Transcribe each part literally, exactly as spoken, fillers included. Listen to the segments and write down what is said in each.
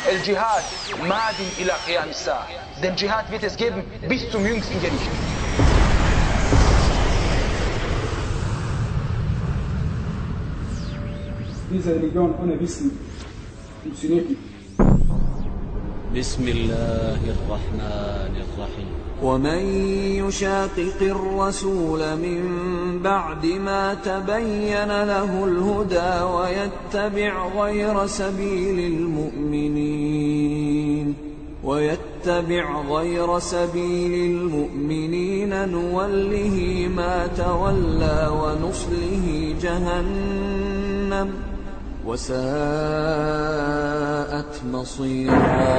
El-Jihad madin ila qiyam as-sa'a. Den Dschihad wird es geben bis zum jüngsten Gericht. Diese Religion ohne Wissen funktioniert nicht. بسم الله الرحمن الرحيم ومن يشاقق الرسول من بعد ما تبين له الهدى ويتبع غير سبيل المؤمنين ويتبع غير سبيل المؤمنين نوله ما تولى ونصله جهنم وساءت مصيرا.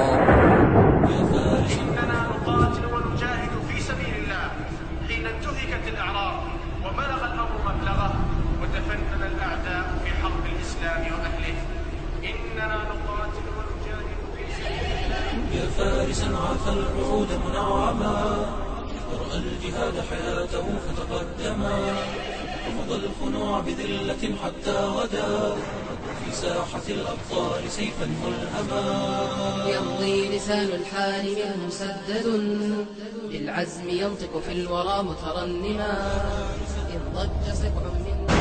إننا نقاتل ونجاهد في سبيل الله حين انتهكت الأعراض وبلغ الأمر مبلغه وتفنن الأعداء في حرب الإسلام وأهله. إننا نقاتل ونجاهد في سبيل الله. يا فارسا عفى العهود منعما رأى الجهاد حياته فتقدما رفض الخنوع بذلة حتى غدا في ساحة الأبطال سيفا ملهما. يمضي لسان الحال منه مسدد للعزم ينطق في الورى مترنما إن ضج سبع من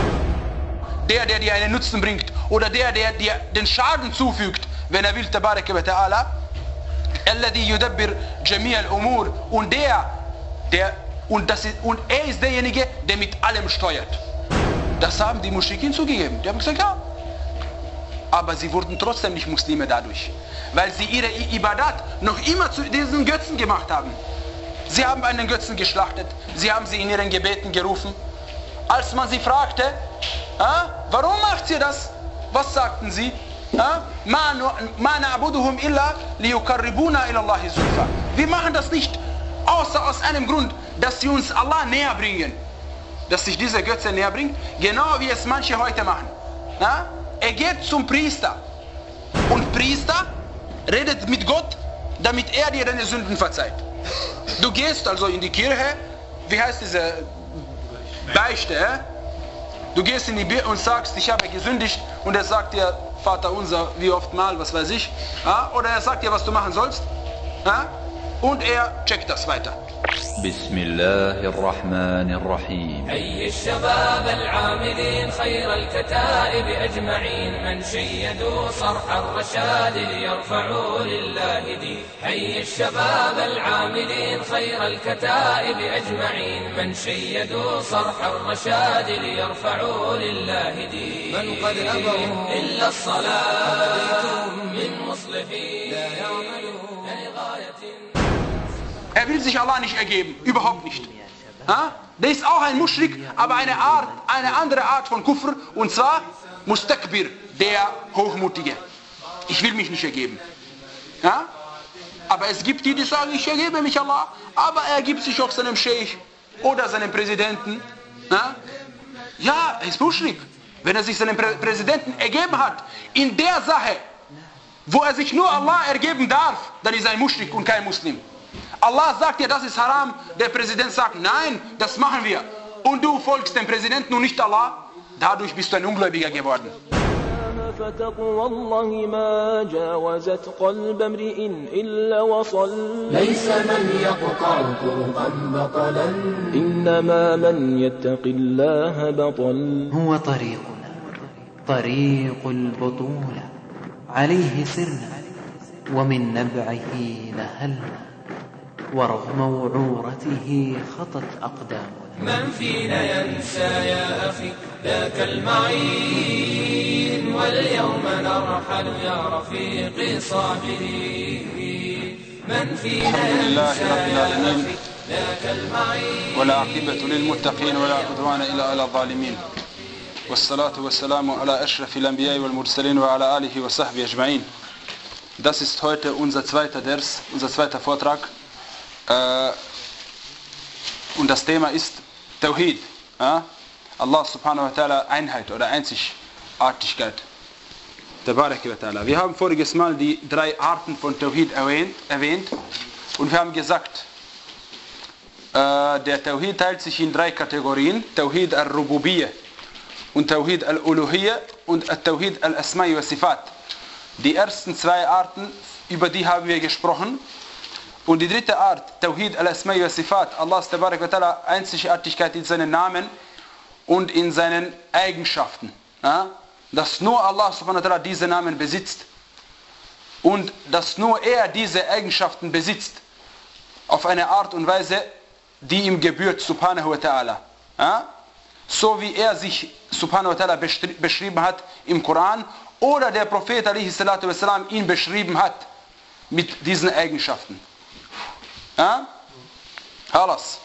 Der, der dir einen Nutzen bringt oder der, der dir den Schaden zufügt, wenn er will, Tabaraka wa Ta'ala, alladhi yudabbir jami' al-umur, und der, der und, das ist, und er ist derjenige, der mit allem steuert. Das haben die Muschrikin zugegeben. Die haben gesagt, ja. Aber sie wurden trotzdem nicht Muslime dadurch, weil sie ihre Ibadat noch immer zu diesen Götzen gemacht haben. Sie haben einen Götzen geschlachtet, sie haben sie in ihren Gebeten gerufen. Als man sie fragte, ah, warum macht ihr das? Was sagten sie? Ma na'buduhum illa liyuqarribuna ila Allahi zulfa. Wir machen das nicht außer aus einem Grund, dass sie uns Allah näher bringen. Dass sich diese Götze näher bringt, genau wie es manche heute machen. Na? Er geht zum Priester und Priester redet mit Gott, damit er dir deine Sünden verzeiht. Du gehst also in die Kirche, wie heißt diese Beichte? Du gehst in die Kirche und sagst, ich habe gesündigt, und er sagt dir, Vater unser, wie oft mal, was weiß ich. Ja? Oder er sagt dir, was du machen sollst. Ja? Und er checkt das weiter. بسم الله الرحمن الرحيم حي الشباب العاملين خير الكتائب أجمعين من شيدوا صرح الرشاد ليرفعوا لله دين. حي الشباب العاملين خير الكتائب أجمعين من شيدوا صرح الرشاد ليرفعوا لله دين. من قد أبوا إلا الصلاة من مصلحين لا يعملون لغاية. Er will sich Allah nicht ergeben, überhaupt nicht. Ha? Der ist auch ein Muschrik, aber eine Art, eine andere Art von Kufr, und zwar Mustakbir, der Hochmutige. Ich will mich nicht ergeben. Ja? Aber es gibt die, die sagen, ich ergebe mich Allah, aber er gibt sich auch seinem Scheich oder seinem Präsidenten. Ja, ja, er ist Muschrik. Wenn er sich seinem Prä Präsidenten ergeben hat, in der Sache, wo er sich nur Allah ergeben darf, dann ist er ein Muschrik und kein Muslim. Allah sagt dir, das ist haram, der Präsident sagt, nein, das machen wir. Und du folgst dem Präsidenten und nicht Allah, dadurch bist du ein Ungläubiger geworden. فتقوى الله ما جاوزت قلب امرئ إلا وصل. ليس من يقطع طرقا بطلا إنما من يتق الله بطل. هو طريقنا طريق البطولة عليه سرنا ومن نبعه نهلنا ورغم وعورته خطت أقدامنا. من فينا ينسى يا أخي ذاك المعين واليوم نرحل يا رفيقي صابرين. من فينا ينسى يا أخي ذاك المعين. ولا عاقبة للمتقين ولا عدوان إلا على الظالمين. والصلاة والسلام على أشرف الأنبياء والمرسلين وعلى آله وصحبه أجمعين. Das ist heute unser zweiter Ders, unser zweiter Vortrag. Und das Thema ist Tawhid. Allah subhanahu wa ta'ala, Einheit oder Einzigartigkeit. Tabaraka wa ta'ala. Wir haben voriges Mal die drei Arten von Tawhid erwähnt, erwähnt und wir haben gesagt, der Tawhid teilt sich in drei Kategorien: Tawhid al-Rububiyyah und Tawhid al-Uluhiyyah und Tawhid al-Asma'i wa Sifat. Die ersten zwei Arten über die haben wir gesprochen. Und die dritte Art, Tawhid al-Asma'i wa Sifat, Allahs Tabarak wa Ta'ala, Einzigartigkeit in seinen Namen und in seinen Eigenschaften. Ja? Dass nur Allah subhanahu wa ta'ala diese Namen besitzt und dass nur er diese Eigenschaften besitzt auf eine Art und Weise, die ihm gebührt, subhanahu wa ta'ala. Ja? So wie er sich subhanahu wa ta'ala beschrieben hat im Koran oder der Prophet alaihi salatu wassalam ihn beschrieben hat mit diesen Eigenschaften. Ja? Halas.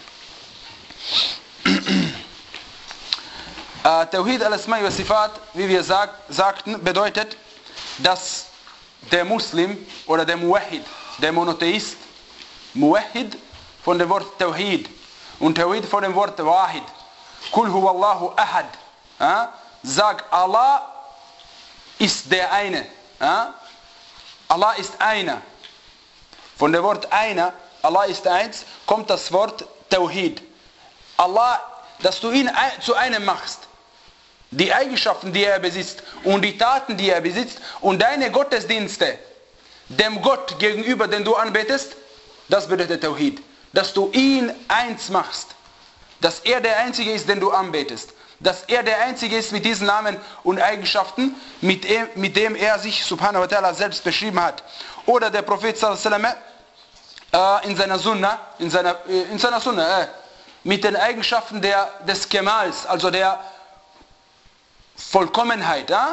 Tawhid al-Asma'i wa Sifat, wie wir sag, sagten, bedeutet, dass der Muslim oder der Muwahhid, der Monotheist, Muwahhid von dem Wort Tawhid und Tawhid von dem Wort Wahid, Kul huwallahu ahad, ja? Sagt, Allah ist der eine. Ja? Allah ist einer. Von dem Wort einer, Allah ist eins, kommt das Wort Tawhid. Allah, dass du ihn zu einem machst. Die Eigenschaften, die er besitzt und die Taten, die er besitzt und deine Gottesdienste dem Gott gegenüber, den du anbetest, das bedeutet Tawhid. Dass du ihn eins machst. Dass er der Einzige ist, den du anbetest. Dass er der Einzige ist mit diesen Namen und Eigenschaften, mit dem, mit dem er sich subhanahu wa ta'ala selbst beschrieben hat. Oder der Prophet sallallahu alaihi wasallam äh, in seiner Sunna, in seiner, äh, in seiner Sunna, äh, mit den Eigenschaften der, des Kemals, also der Vollkommenheit. Äh?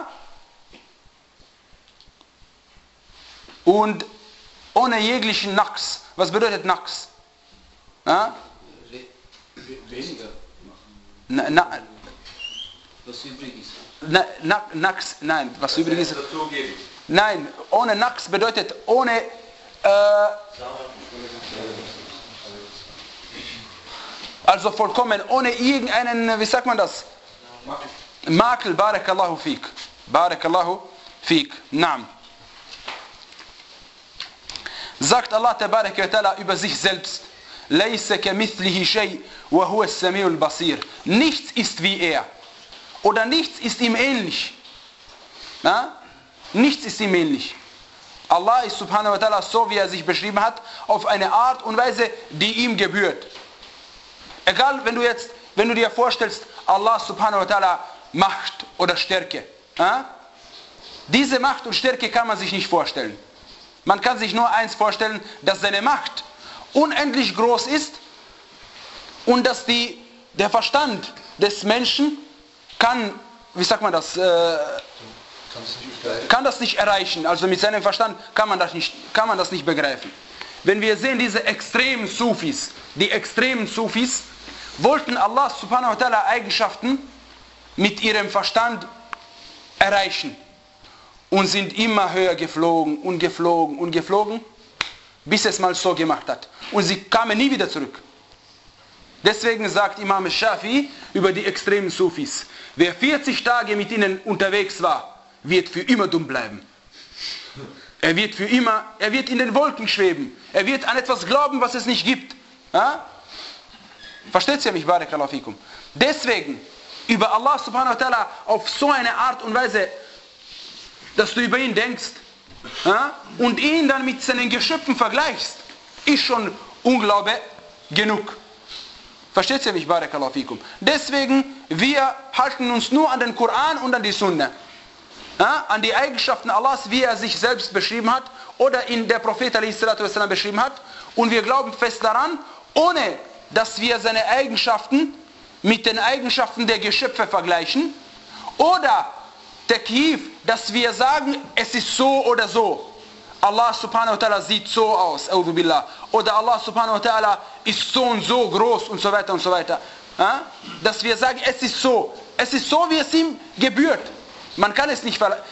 Und ohne jeglichen Naqs. Was bedeutet Naqs? Äh? Weniger Na, na, was übrig ist. Na, na, Naqs, nein, was übrig ist. Nein, ohne Naqs bedeutet ohne äh, also vollkommen, ohne irgendeinen, wie sagt man das? Makel. Makel, barakallahu fik. Barakallahu fik. Naam. Sagt Allah tabarak wa ta'ala über sich selbst. Laysa kamithlihi shay wa huwa as-sami'ul basir. Nichts ist wie er. Oder nichts ist ihm ähnlich. Ja? Nichts ist ihm ähnlich. Allah ist subhanahu wa ta'ala so, wie er sich beschrieben hat, auf eine Art und Weise, die ihm gebührt. Egal, wenn du jetzt, wenn du dir vorstellst, Allah subhanahu wa ta'ala Macht oder Stärke. Ja? Diese Macht und Stärke kann man sich nicht vorstellen. Man kann sich nur eins vorstellen, dass seine Macht unendlich groß ist und dass die, der Verstand des Menschen kann, wie sagt man das, äh, kann das nicht erreichen. Also mit seinem Verstand kann man das nicht, kann man das nicht begreifen. Wenn wir sehen, diese extremen Sufis, die extremen Sufis wollten Allah subhanahu wa ta'ala Eigenschaften mit ihrem Verstand erreichen und sind immer höher geflogen und geflogen und geflogen, bis es mal so gemacht hat. Und sie kamen nie wieder zurück. Deswegen sagt Imam Shafi über die extremen Sufis, wer vierzig Tage mit ihnen unterwegs war, wird für immer dumm bleiben. Er wird für immer, er wird in den Wolken schweben. Er wird an etwas glauben, was es nicht gibt. Ja? Versteht ihr mich, barakallahu fikum? Deswegen, über Allah subhanahu wa ta'ala auf so eine Art und Weise, dass du über ihn denkst, ja, und ihn dann mit seinen Geschöpfen vergleichst, ist schon Unglaube genug. Versteht ihr mich, barakallahu fikum? Deswegen, wir halten uns nur an den Koran und an die Sunna. Ja, an die Eigenschaften Allahs, wie er sich selbst beschrieben hat oder in der Prophet alaihi salatu wassalam beschrieben hat. Und wir glauben fest daran, ohne dass wir seine Eigenschaften mit den Eigenschaften der Geschöpfe vergleichen oder Takyif, dass wir sagen, es ist so oder so. Allah subhanahu wa ta'ala sieht so aus, a'udhu billah. Oder Allah subhanahu wa ta'ala ist so und so groß und so weiter und so weiter. Ja? Dass wir sagen, es ist so. Es ist so, wie es ihm gebührt. Man kann es nicht verleugnen.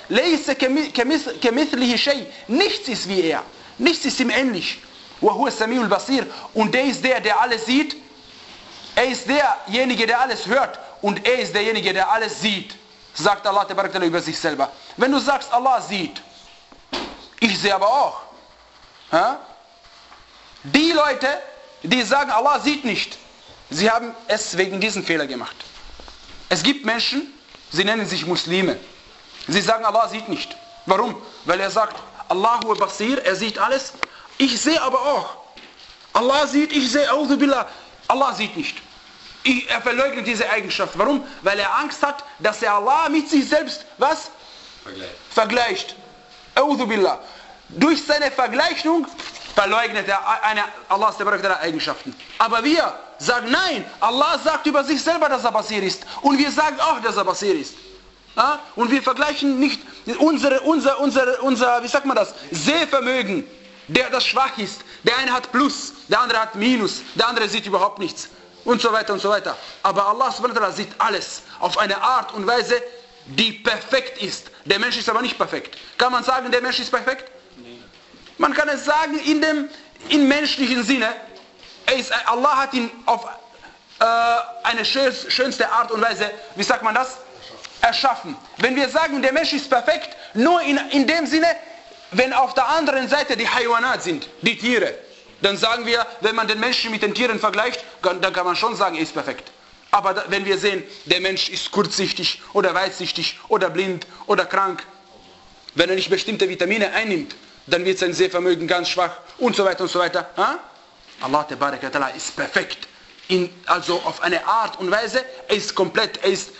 Nichts ist wie er. Nichts ist ihm ähnlich. Und der ist der, der alles sieht. Er ist derjenige, der alles hört. Und er ist derjenige, der alles sieht. Sagt Allah über sich selber. Wenn du sagst, Allah sieht, ich sehe aber auch. Ja? Die Leute, die sagen, Allah sieht nicht, sie haben es wegen diesem Fehler gemacht. Es gibt Menschen, sie nennen sich Muslime. Sie sagen, Allah sieht nicht. Warum? Weil er sagt, Allahu Basir, er sieht alles. Ich sehe aber auch. Allah sieht, ich sehe, A'udhu Billah. Allah sieht nicht. Ich, er verleugnet diese Eigenschaft. Warum? Weil er Angst hat, dass er Allah mit sich selbst, was? Vergleicht. Vergleicht. A'udhu Billah. Durch seine Vergleichung verleugnet er eine Allahs Eigenschaften. Aber wir sagen nein, Allah sagt über sich selber, dass er Basir ist. Und wir sagen auch, dass er Basir ist. Ja? Und wir vergleichen nicht unsere, unser, unser, unser, wie sagt man das, Sehvermögen, der das schwach ist. Der eine hat Plus, der andere hat Minus, der andere sieht überhaupt nichts. Und so weiter und so weiter. Aber Allah subhanahu wa ta'ala sieht alles auf eine Art und Weise, die perfekt ist. Der Mensch ist aber nicht perfekt. Kann man sagen, der Mensch ist perfekt? Man kann es sagen in dem in menschlichen Sinne. Er ist, Allah hat ihn auf äh, eine schönste Art und Weise, wie sagt man das? Erschaffen. Wenn wir sagen, der Mensch ist perfekt, nur in, in dem Sinne, wenn auf der anderen Seite die Haywanat sind, die Tiere, dann sagen wir, wenn man den Menschen mit den Tieren vergleicht, dann kann man schon sagen, er ist perfekt. Aber da, wenn wir sehen, der Mensch ist kurzsichtig oder weitsichtig oder blind oder krank, wenn er nicht bestimmte Vitamine einnimmt, dann wird sein Sehvermögen ganz schwach und so weiter und so weiter. Ha? Allah Tabaraka Ta'ala ist perfekt. In, also auf eine Art und Weise, er ist komplett, er ist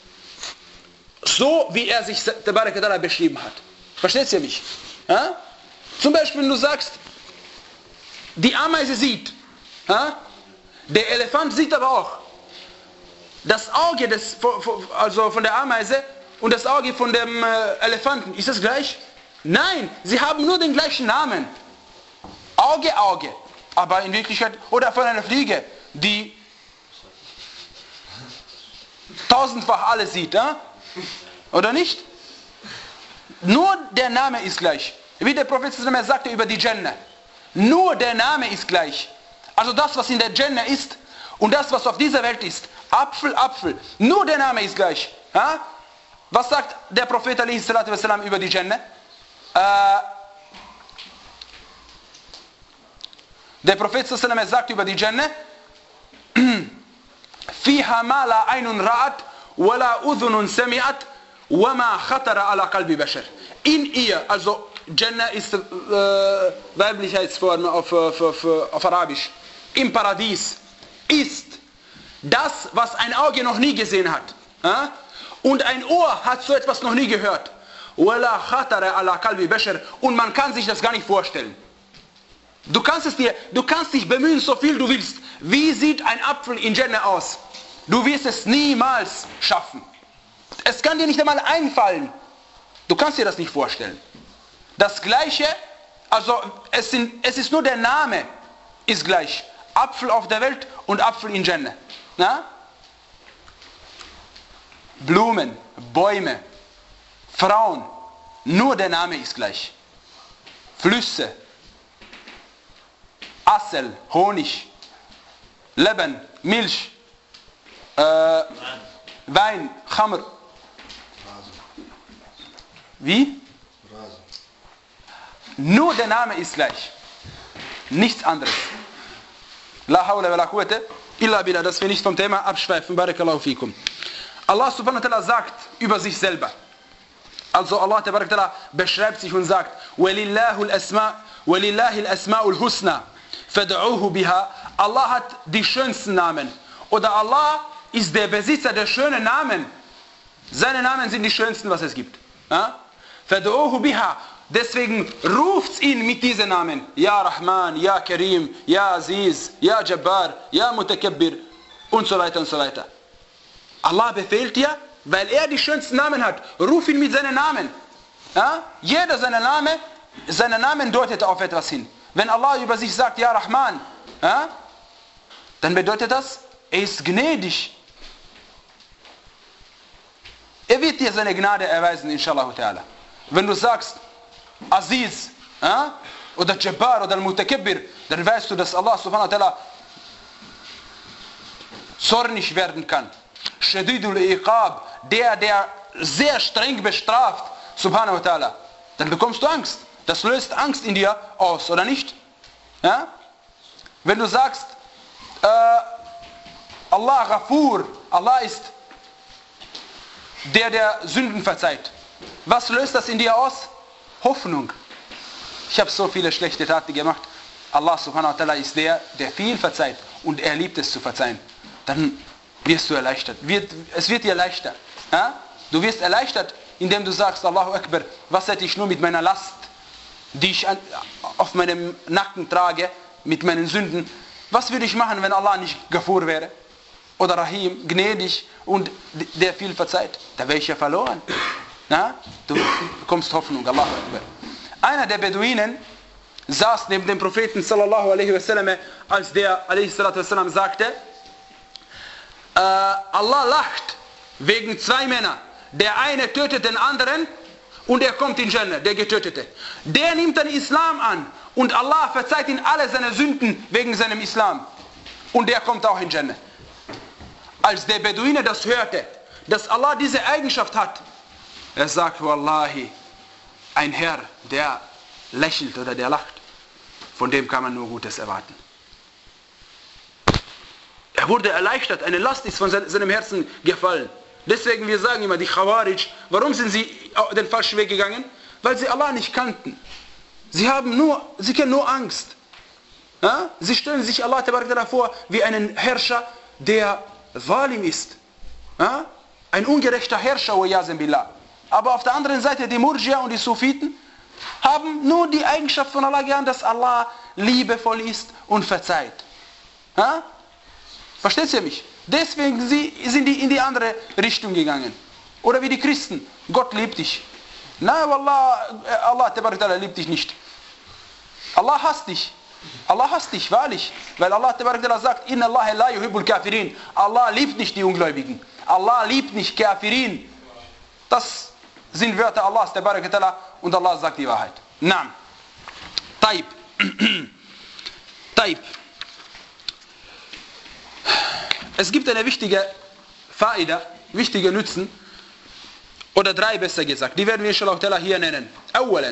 so, wie er sich Tabaraka Ta'ala beschrieben hat. Versteht ihr mich? Ha? Zum Beispiel, wenn du sagst, die Ameise sieht, ha? Der Elefant sieht aber auch. Das Auge des, also von der Ameise und das Auge von dem Elefanten, ist das gleich? Nein, sie haben nur den gleichen Namen. Auge, Auge. Aber in Wirklichkeit, oder von einer Fliege, die tausendfach alles sieht, ja? Oder nicht? Nur der Name ist gleich. Wie der Prophet sagte über die Jannah. Nur der Name ist gleich. Also das, was in der Jannah ist und das, was auf dieser Welt ist. Apfel, Apfel. Nur der Name ist gleich. Ja? Was sagt der Prophet über die Jannah? Äh, der Prophet sagt über die Jannah, فيها ما لا عين رأت ولا أذن سمعت وما خطر على قلب بشر. In ihr, also Jannah ist äh, Weiblichkeitsform auf, auf, auf, auf Arabisch. Im Paradies ist das, was ein Auge noch nie gesehen hat. Ja? Und ein Ohr hat so etwas noch nie gehört. ولا خطر على قلب بشر. Und man kann sich das gar nicht vorstellen. Du kannst es dir, du kannst dich bemühen, so viel du willst. Wie sieht ein Apfel in Jannah aus? Du wirst es niemals schaffen. Es kann dir nicht einmal einfallen. Du kannst dir das nicht vorstellen. Das Gleiche, also es, sind, es ist nur der Name, ist gleich. Apfel auf der Welt und Apfel in Jannah. Na? Blumen, Bäume, Frauen, nur der Name ist gleich. Flüsse, Assel, Honig, Leben, Milch, äh, Wein, Khamr. Wie? Nur der Name ist gleich. Nichts anderes. La hawla wa la quwwata illa billah, dass wir nicht vom Thema abschweifen. Barakallahu fikum. Allah subhanahu wa ta'ala sagt über sich selber. Also Allah tabarak ta'ala beschreibt sich und sagt: وَلِلَّهُ الْأَسْمَاءُ وَلِلَّهِ الْأَسْمَاءُ الْحُسْنَى فَدْعُوهُ بِهَا. Allah hat die schönsten Namen. Oder Allah ist der Besitzer der schönen Namen. Seine Namen sind die schönsten, was es gibt. فَدْعُوهُ بِهَا. Deswegen ruft ihn mit diesen Namen. Ja Rahman, Ja Karim, Ja Aziz, Ja Jabbar, Ja Mutakabbir und so weiter und so weiter. Allah befehlt dir, weil er die schönsten Namen hat. Ruf ihn mit seinen Namen. Ja? Jeder seine Name, seine Namen deutet auf etwas hin. Wenn Allah über sich sagt, Ja Rahman, ja? Dann bedeutet das, er ist gnädig. Er wird dir seine Gnade erweisen, inshallah ta'ala. Wenn du sagst, Aziz, ja? Oder Jabbar oder Mutakabbir, dann weißt du, dass Allah subhanahu wa ta'ala zornig werden kann. Shadidul Iqab, der, der sehr streng bestraft, subhanahu wa ta'ala. Dann bekommst du Angst. Das löst Angst in dir aus, oder nicht? Ja? Wenn du sagst, äh, Allah Ghafur, Allah ist der, der Sünden verzeiht. Was löst das in dir aus? Hoffnung. ich habe so viele schlechte Taten gemacht. Allah subhanahu wa ta'ala ist der, der viel verzeiht und er liebt es zu verzeihen. Dann wirst du erleichtert. Wird, es wird dir leichter. Ja? Du wirst erleichtert, indem du sagst, Allahu Akbar, was hätte ich nur mit meiner Last, die ich an, auf meinem Nacken trage, mit meinen Sünden. Was würde ich machen, wenn Allah nicht Ghafur wäre? Oder Rahim, gnädig und der viel verzeiht? Da wäre ich ja verloren. Na? Du bekommst Hoffnung, Allahu Akbar. Einer der Beduinen saß neben dem Propheten sallallahu alaihi wasallam, als der alaihi salatu wasallam sagte, äh, Allah lacht wegen zwei Männern. Der eine tötet den anderen und er kommt in Jannah, der Getötete. Der nimmt den Islam an und Allah verzeiht ihm alle seine Sünden wegen seinem Islam. Und der kommt auch in Jannah. Als der Beduine das hörte, dass Allah diese Eigenschaft hat, er sagt, Wallahi, ein Herr, der lächelt oder der lacht, von dem kann man nur Gutes erwarten. Er wurde erleichtert, eine Last ist von seinem Herzen gefallen. Deswegen, wir sagen immer, die Khawarij, warum sind sie den falschen Weg gegangen? Weil sie Allah nicht kannten. Sie haben nur, sie kennen nur Angst. Ja? Sie stellen sich Allah vor wie einen Herrscher, der Zalim ist. Ja? Ein ungerechter Herrscher, billah. Aber auf der anderen Seite, die Murjia und die Sufiten haben nur die Eigenschaft von Allah gehabt, dass Allah liebevoll ist und verzeiht. Ja? Versteht ihr mich? Deswegen sind die in die andere Richtung gegangen. Oder wie die Christen. Gott liebt dich. Nein, Wallah, Allah Tabarak liebt dich nicht. Allah hasst dich. Allah hasst dich, wahrlich. Weil Allah Tabarak sagt, Inna Allah la yuhibbul kafirin. Allah liebt nicht die Ungläubigen. Allah liebt nicht Kafirin. Das sind Wörter Allahs Tabarak und Allah sagt die Wahrheit. Naam. Taib. Taib. Es gibt eine wichtige Faida, wichtige Nutzen, oder drei besser gesagt, die werden wir inshallah hier nennen. أولا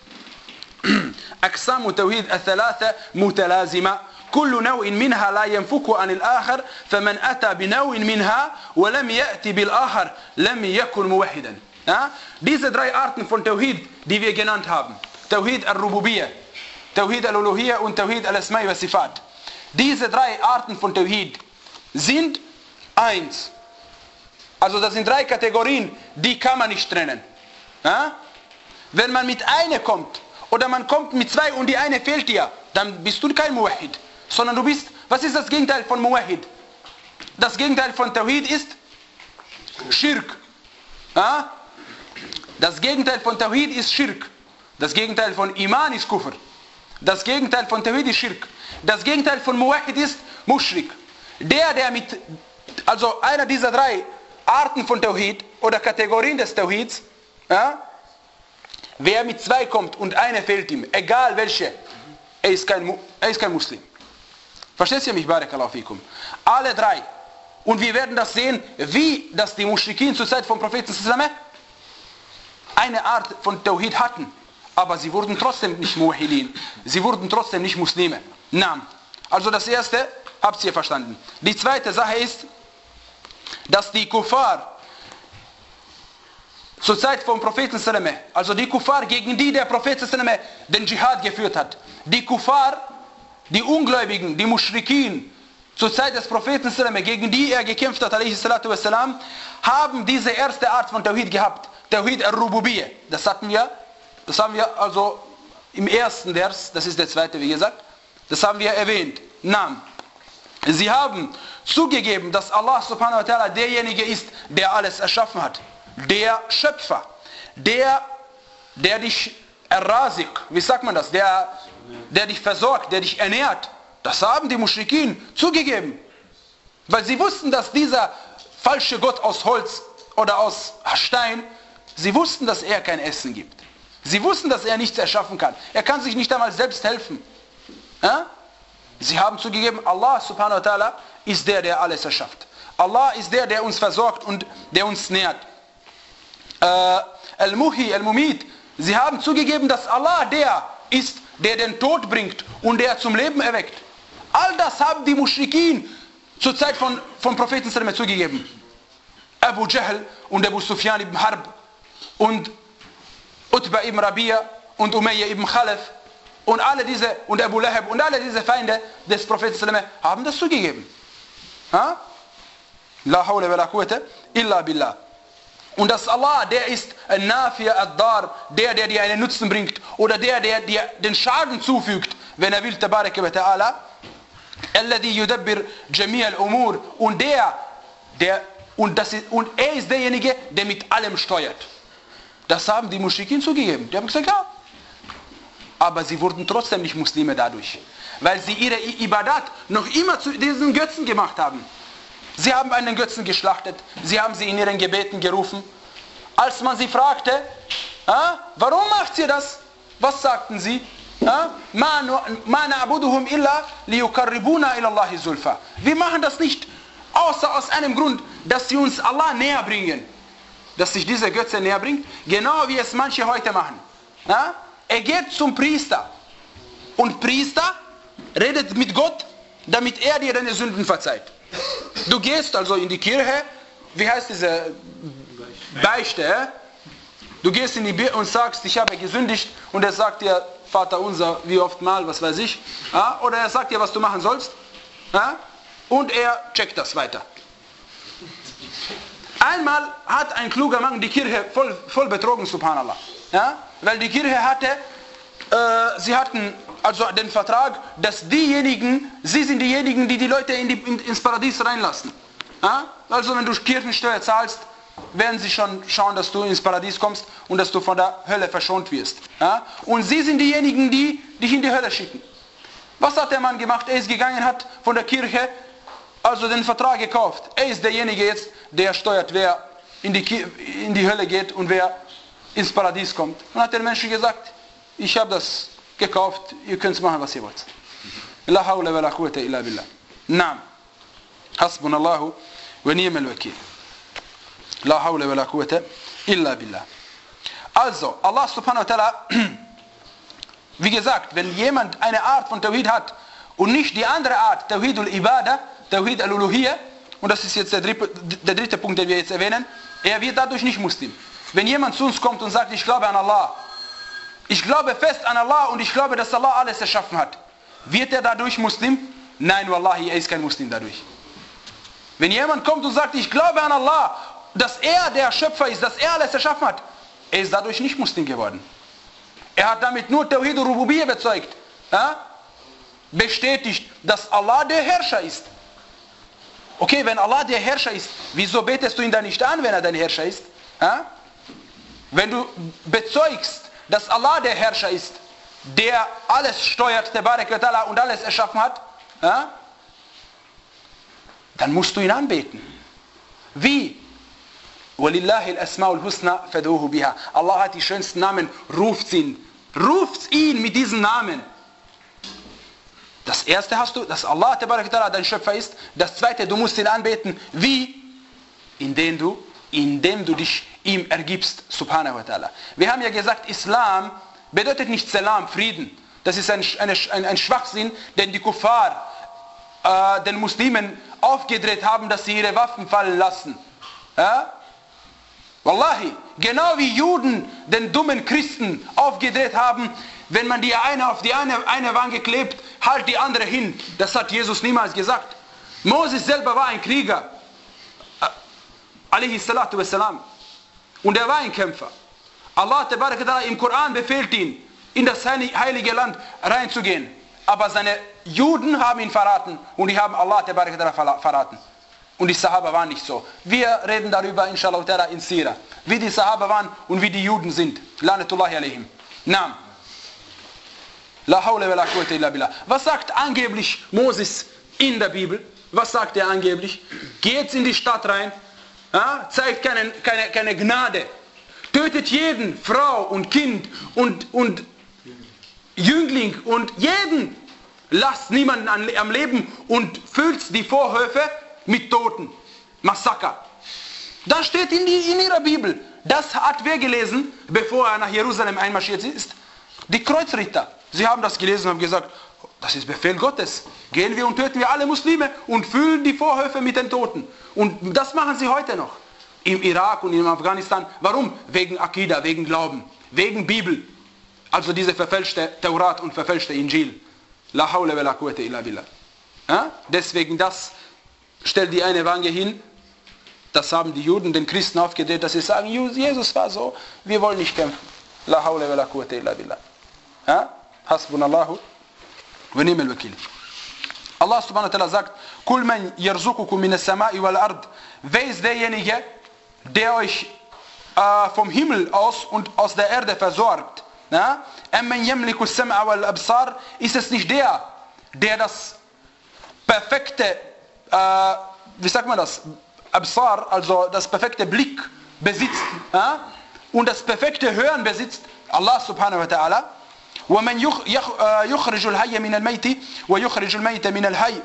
أقسام التوحيد الثلاثة متلازمة كل نوع منها لا ينفك عن الآخر فمن أتى بنوع منها ولم يأتي بالآخر لم يكن موحدا. Ja? Diese drei Arten von Tawhid, die wir genannt haben, Tawhid al-Rububiyyah, Tawhid al-Uluhiyyah und Tawhid al-Asma'i wa Sifat, diese drei Arten von Tawhid sind eins. Also das sind drei Kategorien, die kann man nicht trennen. Ja? Wenn man mit einer kommt, oder man kommt mit zwei und die eine fehlt dir, dann bist du kein Muwahhid. Sondern du bist, was ist das Gegenteil von Muwahhid? Das Gegenteil von Tawhid ist Schirk. Ja? Das Gegenteil von Tawhid ist Schirk. Das Gegenteil von Iman ist Kufr. Das Gegenteil von Tawhid ist Schirk. Das Gegenteil von Muwahhid ist Mushrik. Der, der mit, also einer dieser drei Arten von Tawhid oder Kategorien des Tawhids, ja, wer mit zwei kommt und eine fehlt ihm, egal welche, er ist kein, er ist kein Muslim. Versteht ihr mich, Barakallahu fikum? Alle drei. Und wir werden das sehen, wie das die Mushrikin zur Zeit vom Propheten eine Art von Tawhid hatten. Aber sie wurden trotzdem nicht Muwahhidin. Sie wurden trotzdem nicht Muslime. Naam. Also das erste, habt ihr verstanden. Die zweite Sache ist, dass die Kuffar zur Zeit vom Propheten, also die Kuffar, gegen die der Prophet den Dschihad geführt hat, die Kuffar, die Ungläubigen, die Mushrikin, zur Zeit des Propheten, gegen die er gekämpft hat, haben diese erste Art von Tawhid gehabt, Tawhid al-Rububiyyah. Das hatten wir, das haben wir also im ersten Vers, das ist der zweite, wie gesagt, das haben wir erwähnt. Naam. Sie haben zugegeben, dass Allah subhanahu wa ta'ala derjenige ist, der alles erschaffen hat. Der Schöpfer. Der, der dich errasik, wie sagt man das? Der, der dich versorgt, der dich ernährt. Das haben die Muschrikin zugegeben. Weil sie wussten, dass dieser falsche Gott aus Holz oder aus Stein, sie wussten, dass er kein Essen gibt. Sie wussten, dass er nichts erschaffen kann. Er kann sich nicht einmal selbst helfen. Ja? Sie haben zugegeben, Allah subhanahu wa ta'ala ist der, der alles erschafft. Allah ist der, der uns versorgt und der uns nährt. Äh, Al-Muhi, Al-Mumit, sie haben zugegeben, dass Allah der ist, der den Tod bringt und der zum Leben erweckt. All das haben die Muschrikin zur Zeit von, vom Propheten zugegeben. Abu Jahl und Abu Sufyan ibn Harb und Utba ibn Rabi'a und Umayya ibn Khalaf und alle diese, und Abu Lahab und alle diese Feinde des Propheten haben das zugegeben. Ha? La hawla wa la quwwata illa billah. Und dass Allah, der ist ein Nafi' ad-Dar, der, der dir einen Nutzen bringt, oder der, der dir den Schaden zufügt, wenn er will, tabaraka wa ta'ala, alladhi yudabbir jami' al-umur, und der, der, und, das ist, und er ist derjenige, der mit allem steuert. Das haben die Muschrikin zugegeben. Die haben gesagt, ja. Aber sie wurden trotzdem nicht Muslime dadurch, weil sie ihre Ibadat noch immer zu diesen Götzen gemacht haben. Sie haben einen Götzen geschlachtet, sie haben sie in ihren Gebeten gerufen. Als man sie fragte, äh, warum macht ihr das? Was sagten sie? Ma na'buduhum illa liyuqarribuna ila Allahi zulfa. Wir machen das nicht, außer aus einem Grund, dass sie uns Allah näher bringen. Dass sich diese Götze näher bringt, genau wie es manche heute machen. Ja? Er geht zum Priester und Priester redet mit Gott, damit er dir deine Sünden verzeiht. Du gehst also in die Kirche, wie heißt diese Beichte? Du gehst in die Beichte und sagst, ich habe gesündigt, und er sagt dir, Vater unser, wie oft mal, was weiß ich. Ja? Oder er sagt dir, was du machen sollst. Ja? Und er checkt das weiter. Einmal hat ein kluger Mann die Kirche voll, voll betrogen, subhanallah. Ja? Weil die Kirche hatte, äh, sie hatten also den Vertrag, dass diejenigen, sie sind diejenigen, die die Leute in die, in, ins Paradies reinlassen. Ja? Also wenn du Kirchensteuer zahlst, werden sie schon schauen, dass du ins Paradies kommst und dass du von der Hölle verschont wirst. Ja? Und sie sind diejenigen, die dich in die Hölle schicken. Was hat der Mann gemacht? Er ist gegangen, hat von der Kirche also den Vertrag gekauft. Er ist derjenige jetzt, der steuert, wer in die, in die Hölle geht und wer ins Paradies kommt. Und hat der Mensch gesagt, ich habe das gekauft, ihr könnt machen, was ihr wollt. La hawla wa la quwwata illa billah. Naam. Hasbunallahu wa ni'mal wakil. La hawla wa la quwwata illa billah. Also, Allah subhanahu wa ta'ala, wie gesagt, wenn jemand eine Art von Tawhid hat und nicht die andere Art, Tawhid al-Ibadah, Tawhid al-Uluhiyya, und das ist jetzt der dritte, der dritte Punkt, den wir jetzt erwähnen, er wird dadurch nicht Muslim. Wenn jemand zu uns kommt und sagt, ich glaube an Allah, ich glaube fest an Allah und ich glaube, dass Allah alles erschaffen hat, wird er dadurch Muslim? Nein, wallahi, er ist kein Muslim dadurch. Wenn jemand kommt und sagt, ich glaube an Allah, dass er der Schöpfer ist, dass er alles erschaffen hat, er ist dadurch nicht Muslim geworden. Er hat damit nur Tawhid al-Rububiyyah bezeugt, ja? Bestätigt, dass Allah der Herrscher ist. Okay, wenn Allah der Herrscher ist, wieso betest du ihn dann nicht an, wenn er dein Herrscher ist? Ja? Wenn du bezeugst, dass Allah der Herrscher ist, der alles steuert, der Barak wa Ta'ala, und alles erschaffen hat, ja? Dann musst du ihn anbeten. Wie? وَلِلَّهِ الْأَسْمَاءُ الْحُسْنَى فَدْعُوهُ بِهَا. Allah hat die schönsten Namen, ruft ihn. Ruft ihn mit diesen Namen. Das erste hast du, dass Allah dein Schöpfer ist. Das zweite, du musst ihn anbeten. Wie? Indem du, indem du dich ihm ergibst, subhanahu wa ta'ala. Wir haben ja gesagt, Islam bedeutet nicht Salam, Frieden. Das ist ein, eine, ein, ein Schwachsinn, den die Kuffar äh, den Muslimen aufgedreht haben, dass sie ihre Waffen fallen lassen. Ja? Wallahi, genau wie Juden den dummen Christen aufgedreht haben, wenn man die eine auf die eine, eine Wange klebt, halt die andere hin. Das hat Jesus niemals gesagt. Moses selber war ein Krieger. Alayhi salatu wassalam. Und er war ein Kämpfer. Allah im Koran befehlt ihn, in das heilige Land reinzugehen. Aber seine Juden haben ihn verraten und die haben Allah verraten. Und die Sahaba waren nicht so. Wir reden darüber, inshallah ta'ala, in Sira. Wie die Sahaba waren und wie die Juden sind. Lanatullahi alayhim. Naam. La hawla wa la quwwata illa billah. Was sagt angeblich Moses in der Bibel? Was sagt er angeblich? Geht in die Stadt rein, ja, zeigt keine, keine, keine Gnade, tötet jeden, Frau und Kind und, und Jüngling und jeden, lasst niemanden am Leben und füllt die Vorhöfe mit Toten. Massaker. Das steht in, die, in ihrer Bibel. Das hat wer gelesen, bevor er nach Jerusalem einmarschiert ist? Die Kreuzritter. Sie haben das gelesen und haben gesagt, das ist Befehl Gottes. Gehen wir und töten wir alle Muslime und füllen die Vorhöfe mit den Toten. Und das machen sie heute noch. Im Irak und in Afghanistan. Warum? Wegen Akida, wegen Glauben, wegen Bibel. Also diese verfälschte Taurat und verfälschte Injil. La hawla wa la quwwata illa billah. Ja? Deswegen das stellt die eine Wange hin. Das haben die Juden den Christen aufgedreht, dass sie sagen, Jesus war so, wir wollen nicht kämpfen. La hawla wa la quwwata illa billah. Ja? Hasbunallahu wa ni'mal wakil. Allah subhanahu wa ta'ala sagt, Kul man yarzukukum min as-sama'i wal ard. Wer ist derjenige, der euch äh, vom Himmel aus und aus der Erde versorgt? Ja? Amman yamliku as-sam'a wal absar. Ist es nicht der, der das perfekte, äh, wie sagt man das? Absar, also das perfekte Blick besitzt, ja? Und das perfekte Hören besitzt? Allah subhanahu wa ta'ala. وَمَنْ يُخْرِجُ الْحَيَّ مِنَ الْمَيْتِ وَيُخْرِجُ الْمَيْتَ مِنَ الْحَيِّ.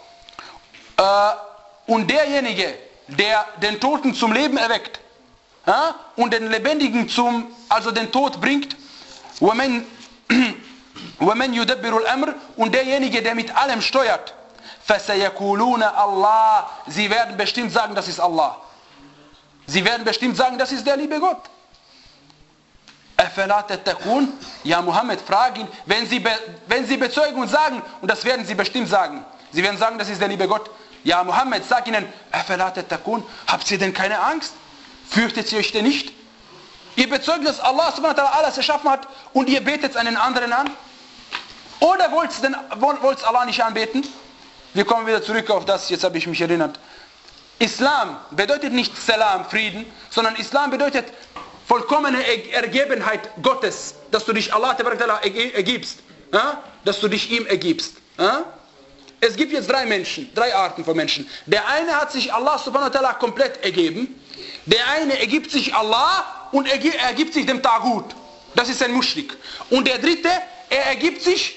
Und derjenige, der den Toten zum Leben erweckt, ja? Und den Lebendigen zum, also den Tod bringt, وَمَنْ يُدَبِّرُ الْأَمْرِ, und derjenige, der mit allem steuert, فَسَيَقُولُونَ Allah. Sie werden bestimmt sagen, das ist Allah. Sie werden bestimmt sagen, das ist der liebe Gott. Ja, Mohammed, frag ihn, wenn sie, be, wenn sie bezeugen und sagen, und das werden sie bestimmt sagen, sie werden sagen, das ist der liebe Gott. Ja, Mohammed, sag ihnen, habt ihr denn keine Angst? Fürchtet ihr euch denn nicht? Ihr bezeugt, dass Allah subhanahu wa ta'ala alles erschaffen hat und ihr betet einen anderen an? Oder wollt ihr Allah nicht anbeten? Wir kommen wieder zurück auf das, jetzt habe ich mich erinnert. Islam bedeutet nicht Salam, Frieden, sondern Islam bedeutet vollkommene Ergebenheit Gottes, dass du dich Allah ergibst, ja? Dass du dich ihm ergibst. Ja? Es gibt jetzt drei Menschen, drei Arten von Menschen. Der eine hat sich Allah subhanahu wa ta'ala komplett ergeben, der eine ergibt sich Allah und ergibt sich dem Tagut, das ist ein Muschrik. Und der dritte, er ergibt sich,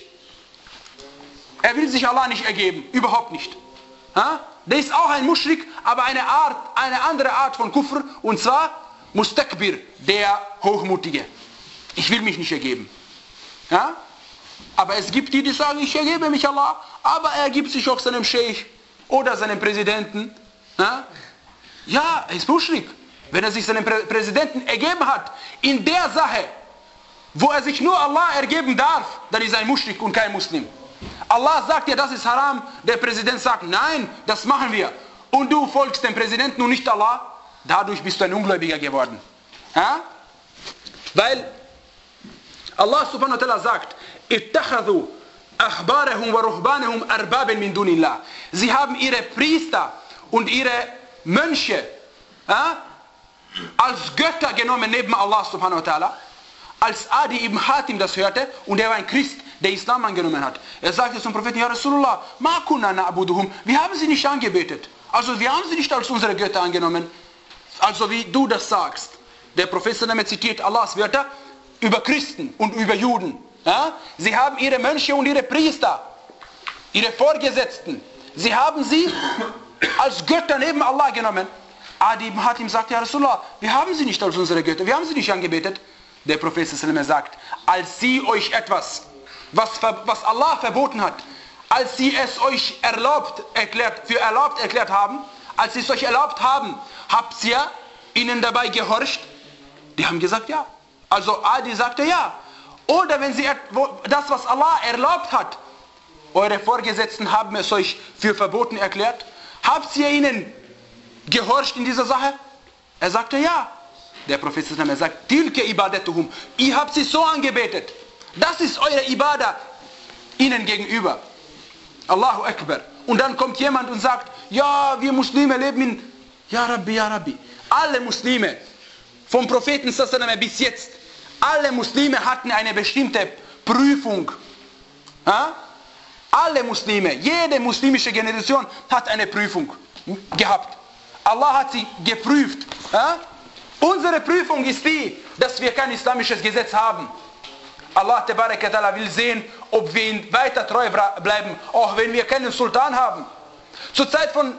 er will sich Allah nicht ergeben, überhaupt nicht. Ja? Der ist auch ein Muschrik, aber eine Art, eine andere Art von Kufr, und zwar Mustakbir, der Hochmutige. Ich will mich nicht ergeben. Ja? Aber es gibt die, die sagen, ich ergebe mich Allah, aber er ergibt sich auch seinem Scheich oder seinem Präsidenten. Ja, ja, er ist Muschrik. Wenn er sich seinem Prä Präsidenten ergeben hat, in der Sache, wo er sich nur Allah ergeben darf, dann ist er ein Muschrik und kein Muslim. Allah sagt ja, das ist haram, der Präsident sagt, nein, das machen wir. Und du folgst dem Präsidenten und nicht Allah, dadurch bist du ein Ungläubiger geworden. Ja? Weil Allah subhanahu wa ta'ala sagt, ittakhadhu ahbarahum wa ruhbanahum arbaban min dunillah. Sie haben ihre Priester und ihre Mönche ja, als Götter genommen neben Allah subhanahu wa ta'ala. Als Adi ibn Hatim das hörte, und er war ein Christ, der Islam angenommen hat, er sagte zum Propheten, ja Rasulullah, ma kunna na'buduhum, wir haben sie nicht angebetet. Also wir haben sie nicht als unsere Götter angenommen. Also wie du das sagst. Der Prophet zitiert Allahs Wörter über Christen und über Juden. Ja? Sie haben ihre Mönche und ihre Priester, ihre Vorgesetzten, sie haben sie als Götter neben Allah genommen. Adi ibn Hatim sagt, ja Rasulullah, wir haben sie nicht als unsere Götter, wir haben sie nicht angebetet. Der Prophet sagt, als sie euch etwas, was, was Allah verboten hat, als sie es euch erlaubt erklärt, für erlaubt erklärt haben, als sie es euch erlaubt haben, habt ihr ihnen dabei gehorcht? Die haben gesagt, ja. Also Adi sagte ja. Oder wenn sie das, was Allah erlaubt hat, eure Vorgesetzten haben es euch für verboten erklärt, habt ihr ihnen gehorcht in dieser Sache? Er sagte ja. Der Prophet sagt, tilke ibadatuhum, ihr habt sie so angebetet. Das ist eure Ibadah ihnen gegenüber. Allahu Akbar. Und dann kommt jemand und sagt, ja, wir Muslime leben in, ja Rabbi, ja Rabbi. Alle Muslime, vom Propheten bis jetzt, alle Muslime hatten eine bestimmte Prüfung. Ja? Alle Muslime, jede muslimische Generation hat eine Prüfung gehabt. Allah hat sie geprüft. Ja? Unsere Prüfung ist die, dass wir kein islamisches Gesetz haben. Allah will sehen, ob wir ihm weiter treu bleiben, auch wenn wir keinen Sultan haben. Zur Zeit von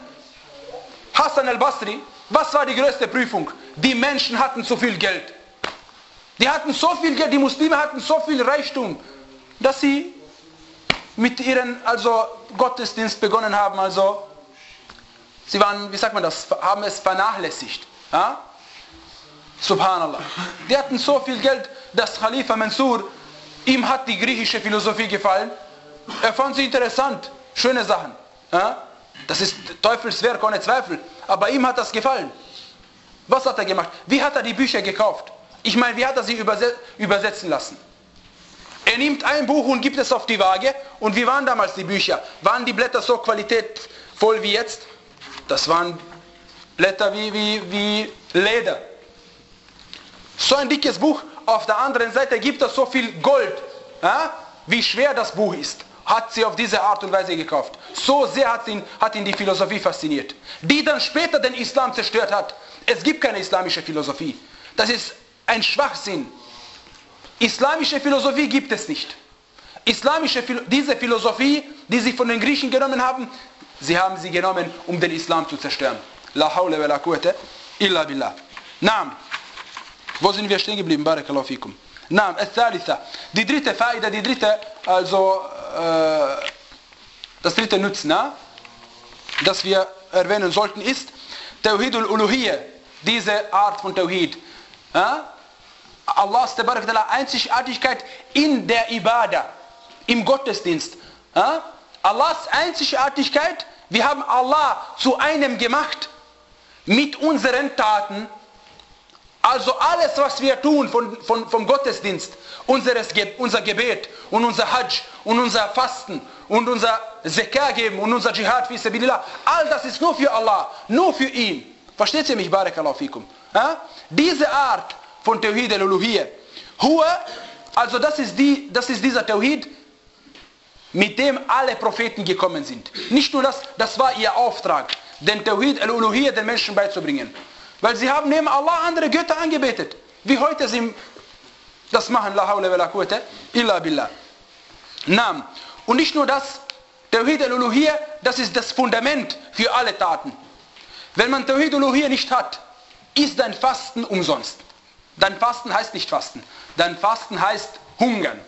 Hassan al-Basri, was war die größte Prüfung? Die Menschen hatten so viel Geld. Die hatten so viel Geld, die Muslime hatten so viel Reichtum, dass sie mit ihren also Gottesdienst begonnen haben. Also sie waren, wie sagt man das, haben es vernachlässigt. Ja? Subhanallah. Die hatten so viel Geld, dass Khalifa Mansur ihm hat die griechische Philosophie gefallen. Er fand sie interessant, schöne Sachen. Ja? Das ist Teufelswerk, ohne Zweifel. Aber ihm hat das gefallen. Was hat er gemacht? Wie hat er die Bücher gekauft? Ich meine, wie hat er sie übersetzen lassen? Er nimmt ein Buch und gibt es auf die Waage. Und wie waren damals die Bücher? Waren die Blätter so qualitätvoll wie jetzt? Das waren Blätter wie, wie, wie Leder. So ein dickes Buch. Auf der anderen Seite gibt es so viel Gold. Ja? Wie schwer das Buch ist. Hat sie auf diese Art und Weise gekauft. So sehr hat ihn, hat ihn die Philosophie fasziniert. Die dann später den Islam zerstört hat. Es gibt keine islamische Philosophie. Das ist ein Schwachsinn. Islamische Philosophie gibt es nicht. Islamische, diese Philosophie, die sie von den Griechen genommen haben, sie haben sie genommen, um den Islam zu zerstören. La hawla wa la quwwata illa billah. Naam. Wo sind wir stehen geblieben? Barakallahu fikum. Naam, al-thalitha. Die dritte Faida, die dritte, also äh, das dritte Nutzen, na? Das wir erwähnen sollten, ist Tawhid al-Uluhiyya, diese Art von Tawhid. Ja? Allahs Einzigartigkeit in der Ibadah, im Gottesdienst. Ja? Allahs Einzigartigkeit, wir haben Allah zu einem gemacht mit unseren Taten. Also alles, was wir tun von, von, vom Gottesdienst, unseres, unser Gebet und unser Hajj und unser Fasten und unser Zakah geben und unser Jihad fi sabilillah, all das ist nur für Allah, nur für ihn. Versteht ihr mich? Barakallahu fikum. Ja? Diese Art von Tawhid al-Uluhiyya, Huwa, also das ist, die, das ist dieser Tawhid, mit dem alle Propheten gekommen sind. Nicht nur das, das war ihr Auftrag, den Tawhid al-Uluhiyya den Menschen beizubringen. Weil sie haben neben Allah andere Götter angebetet. Wie heute sie das machen. La hawla wa la quwwata illa billah. Naam. Und nicht nur das, Tawhid al-Uluhiyya, das ist das Fundament für alle Taten. Wenn man Tawhid al-Uluhiyya nicht hat, ist dein Fasten umsonst. Dein Fasten heißt nicht Fasten. Dein Fasten heißt Hungern.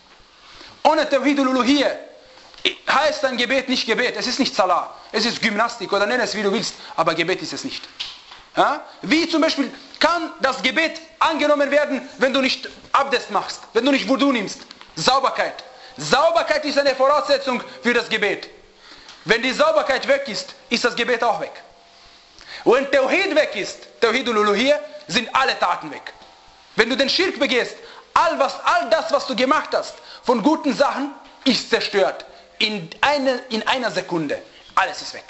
Ohne Tawhid al-Uluhiyya heißt dein Gebet nicht Gebet. Es ist nicht Salah. Es ist Gymnastik oder nenn es wie du willst. Aber Gebet ist es nicht. Ja? Wie zum Beispiel kann das Gebet angenommen werden, wenn du nicht Abdest machst, wenn du nicht Wudu nimmst. Sauberkeit. Sauberkeit ist eine Voraussetzung für das Gebet. Wenn die Sauberkeit weg ist, ist das Gebet auch weg. Wenn Tawhid weg ist, Tawhid al-Uluhiyya, sind alle Taten weg. Wenn du den Schirk begehst, all, was, all das, was du gemacht hast, von guten Sachen, ist zerstört. In, eine, in einer Sekunde. Alles ist weg.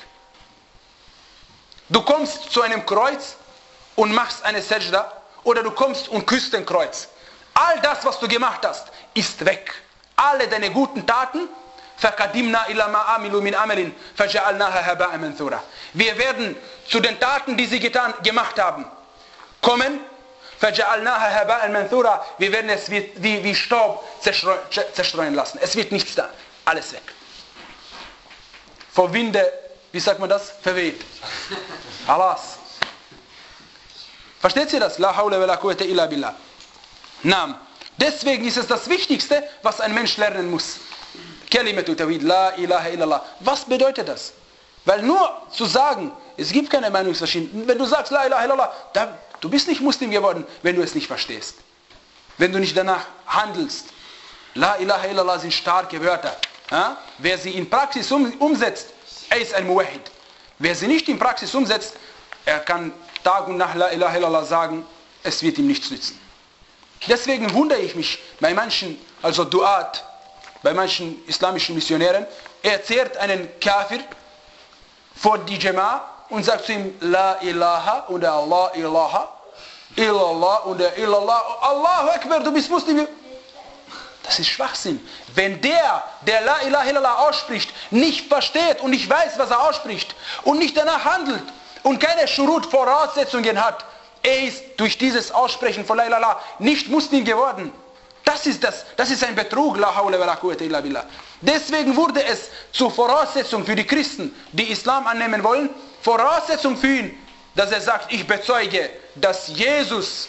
Du kommst zu einem Kreuz und machst eine Sajda oder du kommst und küsst den Kreuz. All das, was du gemacht hast, ist weg. Alle deine guten Taten, فَقَدِمْنَا إِلَى مَا عَمِلُوا مِنْ عَمَلٍ فَجَعَلْنَاهَا هَبَاءً مَنْثُورًا. Wir werden zu den Taten, die sie getan, gemacht haben, kommen. فَجَعَلْنَاهَا هَبَاءً مَنْثُورًا. Wir werden es wie, wie, wie Staub zerstreuen lassen. Es wird nichts da. Alles weg. Vor Winde, wie sagt man das? Verweht. Alas. Versteht ihr das? La hawla wa la quwwata illa billah. Naam. Deswegen ist es das Wichtigste, was ein Mensch lernen muss. Kalimatu Tawhid, la ilaha illallah. Was bedeutet das? Weil nur zu sagen, es gibt keine Meinungsverschiedenheit. Wenn du sagst la ilaha illallah, dann, du bist nicht Muslim geworden, wenn du es nicht verstehst. Wenn du nicht danach handelst. La ilaha illallah sind starke Wörter. Ja? Wer sie in Praxis um, umsetzt, er ist ein Muwahhid. Wer sie nicht in Praxis umsetzt, er kann Tag und Nacht La ilaha illallah sagen, es wird ihm nichts nützen. Deswegen wundere ich mich bei manchen, also Duat, bei manchen islamischen Missionären, er zehrt einen Kafir vor die Jama und sagt zu ihm La ilaha oder Allah ilaha, illallah oder illallah, Allahu Akbar, du bist Muslim. Das ist Schwachsinn. Wenn der, der La ilaha illallah ausspricht, nicht versteht und nicht weiß, was er ausspricht und nicht danach handelt und keine Shurut Voraussetzungen hat, er ist durch dieses Aussprechen von La ilaha nicht Muslim geworden. Das ist das, das ist ein Betrug, la hawla wa la quwwata illa billah. Deswegen wurde es zur Voraussetzung für die Christen, die Islam annehmen wollen, Voraussetzung für ihn, dass er sagt, ich bezeuge, dass Jesus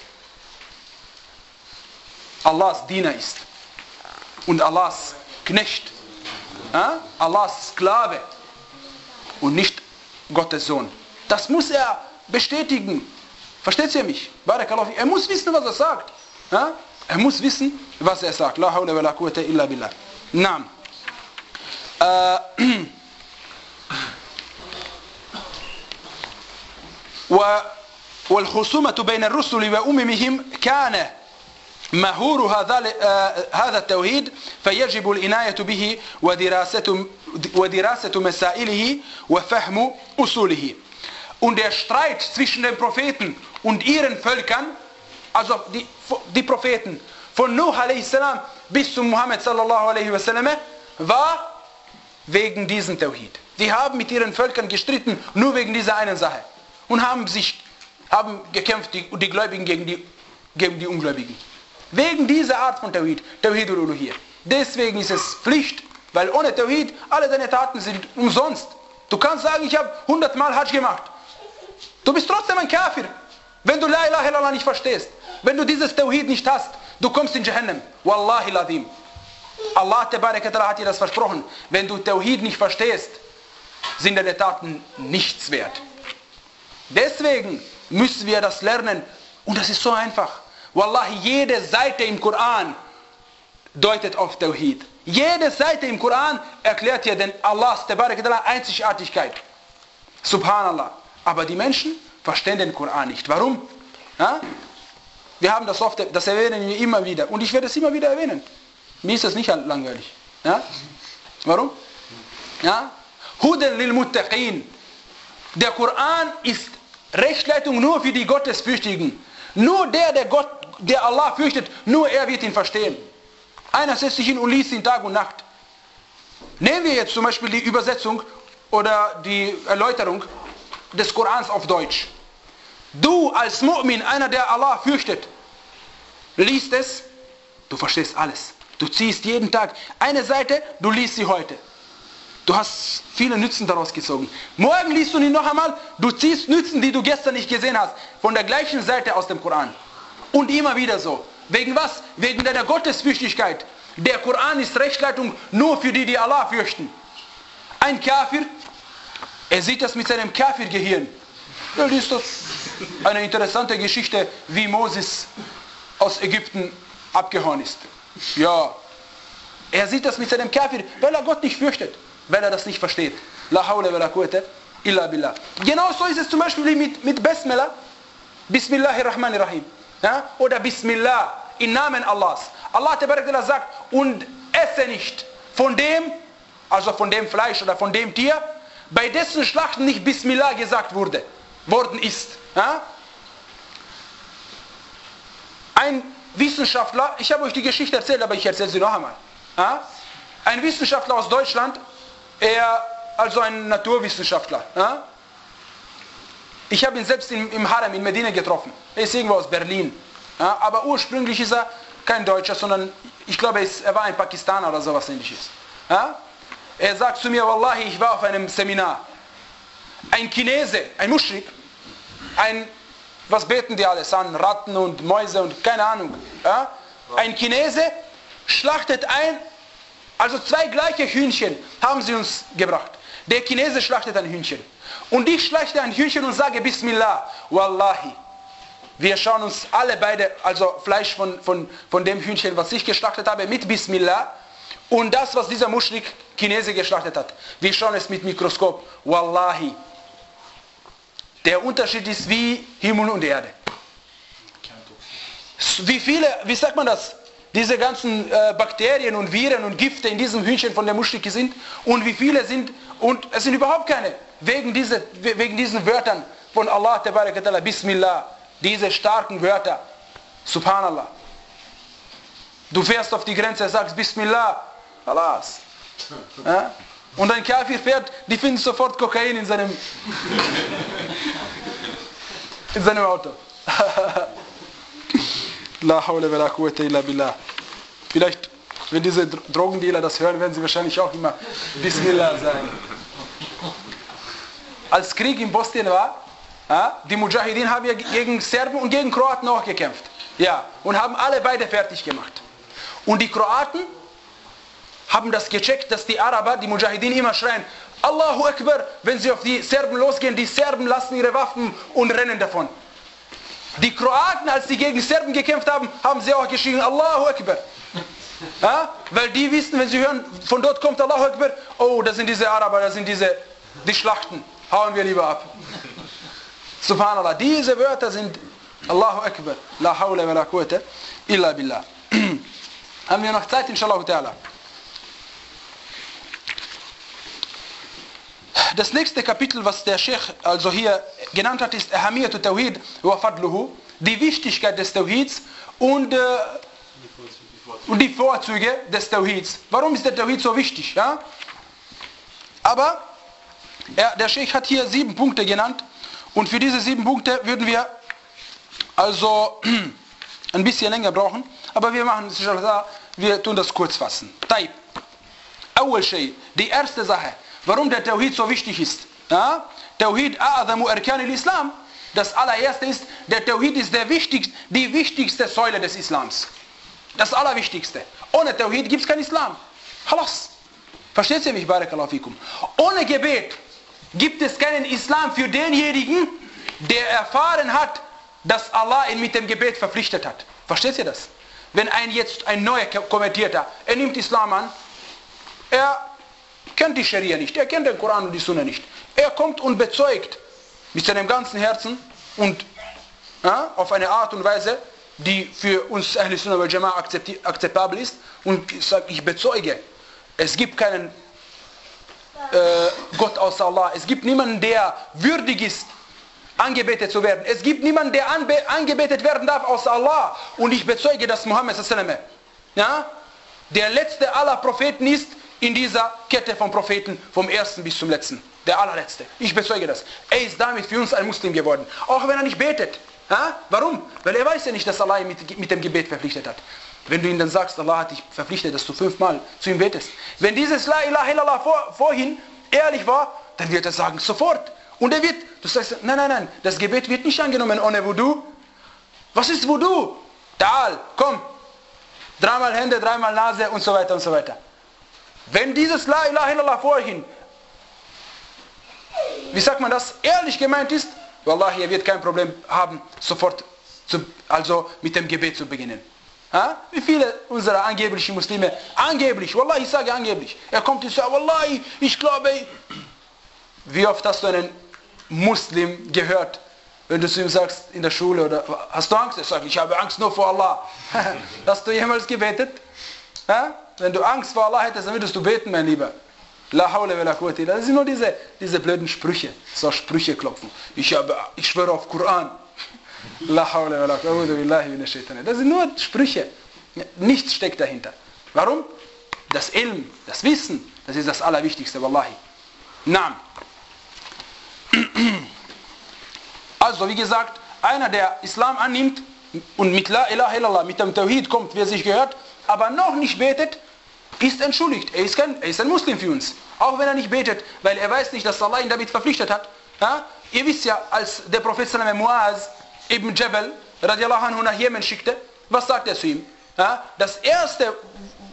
Allahs Diener ist und Allahs Knecht, äh? Allahs Sklave und nicht Gottes Sohn. Das muss er bestätigen. Versteht ihr mich? Barakallahu. Er muss wissen, was er sagt. Ja? Er muss wissen, was er sagt. La hawla wa la quwwata illa billah. Naam. والخصومة بين الرسل وأممهم كان مهور هذا هذا التوحيد فيجب العناية به ودراسة ودراسة مسائله وفهم أصوله. Und der Streit zwischen den Propheten und ihren Völkern, also die, die Propheten von Nuh a.s. bis zu Muhammad sallallahu alaihi wasallam, war wegen diesem Tawhid. Die haben mit ihren Völkern gestritten, nur wegen dieser einen Sache. Und haben sich haben gekämpft, die, die Gläubigen gegen die, gegen die Ungläubigen. Wegen dieser Art von Tawhid, Tawhid ul-Uluhiyya. Deswegen ist es Pflicht, weil ohne Tawhid alle deine Taten sind umsonst. Du kannst sagen, ich habe hundertmal Hajj gemacht. Du bist trotzdem ein Kafir, wenn du La ilaha illallah nicht verstehst. Wenn du dieses Tawhid nicht hast, du kommst in Jahannam. Wallahi ladim. Allah Tabaraka hat dir das versprochen. Wenn du Tawhid nicht verstehst, sind deine Taten nichts wert. Deswegen müssen wir das lernen. Und das ist so einfach. Wallahi, jede Seite im Koran deutet auf Tawhid. Jede Seite im Koran erklärt dir den Allahs Tabaraka Einzigartigkeit. Subhanallah. Aber die Menschen verstehen den Koran nicht. Warum? Ja? Wir haben das oft, das erwähnen wir immer wieder. Und ich werde es immer wieder erwähnen. Mir ist das nicht langweilig. Ja? Warum? Ja? Hudan lil Muttaqin. Der Koran ist Rechtsleitung nur für die Gottesfürchtigen. Nur der, der Gott, der Allah fürchtet, nur er wird ihn verstehen. Einer setzt sich hin und liest ihn Tag und Nacht. Nehmen wir jetzt zum Beispiel die Übersetzung oder die Erläuterung des Korans auf Deutsch. Du als Mu'min, einer der Allah fürchtet, liest es, du verstehst alles. Du ziehst jeden Tag eine Seite, du liest sie heute. Du hast viele Nützen daraus gezogen. Morgen liest du ihn noch einmal, du ziehst Nützen, die du gestern nicht gesehen hast, von der gleichen Seite aus dem Koran. Und immer wieder so. Wegen was? Wegen deiner Gottesfürchtigkeit. Der Koran ist Rechtsleitung nur für die, die Allah fürchten. Ein Kafir, er sieht das mit seinem Kafir-Gehirn. Er liest das. Eine interessante Geschichte, wie Moses aus Ägypten abgehauen ist. Ja, er sieht das mit seinem Kafir, weil er Gott nicht fürchtet, weil er das nicht versteht. La hawla wa la quwwata illa billah. Genauso ist es zum Beispiel mit, mit Basmala, Bismillahirrahmanirrahim. Ja? Oder Bismillah, im Namen Allahs. Allah Tabaraka sagt, und esse nicht von dem, also von dem Fleisch oder von dem Tier, bei dessen Schlachten nicht Bismillah gesagt wurde, worden ist. Ja? Ein Wissenschaftler, ich habe euch die Geschichte erzählt, aber ich erzähle sie noch einmal. Ja? Ein Wissenschaftler aus Deutschland, er, also ein Naturwissenschaftler. Ja? Ich habe ihn selbst im, im Harem in Medina getroffen. Er ist irgendwo aus Berlin. Ja? Aber ursprünglich ist er kein Deutscher, sondern ich glaube, er, ist, er war ein Pakistaner oder sowas ähnliches. Ja? Er sagt zu mir, Wallahi, ich war auf einem Seminar. Ein Chinese, ein Muschrik, ein, was beten die alles an? Ratten und Mäuse und keine Ahnung. Ja? Ein Chinese schlachtet ein, also zwei gleiche Hühnchen haben sie uns gebracht. Der Chinese schlachtet ein Hühnchen. Und ich schlachte ein Hühnchen und sage Bismillah. Wallahi. Wir schauen uns alle beide, also Fleisch von, von, von dem Hühnchen, was ich geschlachtet habe, mit Bismillah. Und das, was dieser Muschrik Chinese geschlachtet hat. Wir schauen es mit Mikroskop. Wallahi. Der Unterschied ist wie Himmel und Erde. Wie viele, wie sagt man das? Diese ganzen äh, Bakterien und Viren und Gifte in diesem Hühnchen von der Muschrik sind. Und wie viele sind, und es sind überhaupt keine. Wegen, diese, wegen diesen Wörtern von Allah, Tabaraka, Bismillah. Diese starken Wörter. Subhanallah. Du fährst auf die Grenze, sagst Bismillah. Allahs. Ja? Und ein Kafir fährt, die finden sofort Kokain in seinem, in seinem Auto. La hawla wa la quwwata illa billah. Vielleicht, wenn diese Drogendealer das hören, werden sie wahrscheinlich auch immer Bismillah sagen. Als Krieg in Bosnien war, ja, die Mujahideen haben ja gegen Serben und gegen Kroaten auch gekämpft. Ja, und haben alle beide fertig gemacht. Und die Kroaten haben das gecheckt, dass die Araber, die Mujahideen immer schreien, Allahu Akbar, wenn sie auf die Serben losgehen, die Serben lassen ihre Waffen und rennen davon. Die Kroaten, als die gegen Serben gekämpft haben, haben sie auch geschrien, Allahu Akbar. Ja? Weil die wissen, wenn sie hören, von dort kommt Allahu Akbar, oh, das sind diese Araber, das sind diese, die Schlachten, hauen wir lieber ab. Subhanallah, diese Wörter sind Allahu Akbar, la hawla wa la quwwata illa billah. Haben wir noch Zeit, inshallah ta'ala. Das nächste Kapitel, was der Sheikh also hier genannt hat, ist Ahamiyatu Tawhid wa Fadluhu, die Wichtigkeit des Tawhids und, äh, und die Vorzüge des Tawhids. Warum ist der Tawhid so wichtig? Ja? Aber er, der Sheikh hat hier sieben Punkte genannt und für diese sieben Punkte würden wir also ein bisschen länger brauchen, aber wir machen es, wir tun das kurz fassen. Taib. Awwal Shay, die erste Sache, warum der Tawhid so wichtig ist. Ja? Tawhid a'adhamu arkan al-Islam. Das allererste ist, der Tawhid ist der wichtigste, die wichtigste Säule des Islams. Das Allerwichtigste. Ohne Tawhid gibt es kein Islam. Halas. Versteht ihr mich? Barakallahu fikum. Ohne Gebet gibt es keinen Islam für denjenigen, der erfahren hat, dass Allah ihn mit dem Gebet verpflichtet hat. Versteht ihr das? Wenn ein jetzt ein neuer Konvertierter, er nimmt Islam an, er kennt die Scharia nicht, er kennt den Koran und die Sunna nicht. Er kommt und bezeugt mit seinem ganzen Herzen und ja, auf eine Art und Weise, die für uns Ahl Sunnah wal Jama'a akzeptabel ist, und sagt, ich bezeuge, es gibt keinen äh, Gott außer Allah, es gibt niemanden, der würdig ist, angebetet zu werden. Es gibt niemanden, der anbe- angebetet werden darf außer Allah, und ich bezeuge, dass Muhammad sallallahu alaihi wasallam, ja, der letzte aller Propheten ist, in dieser Kette von Propheten, vom ersten bis zum letzten. Der allerletzte. Ich bezeuge das. Er ist damit für uns ein Muslim geworden. Auch wenn er nicht betet. Ja? Warum? Weil er weiß ja nicht, dass Allah ihn mit, mit dem Gebet verpflichtet hat. Wenn du ihm dann sagst, Allah hat dich verpflichtet, dass du fünfmal zu ihm betest. Wenn dieses La ilaha illallah vor, vorhin ehrlich war, dann wird er sagen, sofort. Und er wird, du sagst, nein, nein, nein, das Gebet wird nicht angenommen ohne Wudu. Was ist Wudu? Ta'al, komm. Dreimal Hände, dreimal Nase und so weiter und so weiter. Wenn dieses La ilaha illallah vorhin, wie sagt man das, ehrlich gemeint ist, Wallahi, er wird kein Problem haben, sofort zu, also mit dem Gebet zu beginnen. Ha? Wie viele unserer angeblichen Muslime, angeblich, Wallahi, ich sage angeblich, er kommt und sagt, Wallahi, ich glaube, wie oft hast du einen Muslim gehört, wenn du zu ihm sagst in der Schule, oder hast du Angst? Er sagt, ich habe Angst nur vor Allah. Hast du jemals gebetet? Ha? Wenn du Angst vor Allah hättest, dann würdest du beten, mein Lieber. La hawla wa la quwwata illa billah. Das sind nur diese, diese blöden Sprüche. So Sprüche klopfen. Ich, habe, ich schwöre auf Koran. La hawla wa la quwwata illa billah. Das sind nur Sprüche. Nichts steckt dahinter. Warum? Das Ilm, das Wissen, das ist das Allerwichtigste, Wallahi. Naam. Also, wie gesagt, einer, der Islam annimmt und mit La ilaha illallah, mit dem Tawhid kommt, wie er sich gehört, aber noch nicht betet, ist entschuldigt. Er ist, kein, er ist ein Muslim für uns. Auch wenn er nicht betet, weil er weiß nicht, dass Allah ihn damit verpflichtet hat. Ja? Ihr wisst ja, als der Prophet sallam Muaz ibn Jabal radiallahu anhu nach Jemen schickte, was sagt er zu ihm? Ja? Das erste, äh,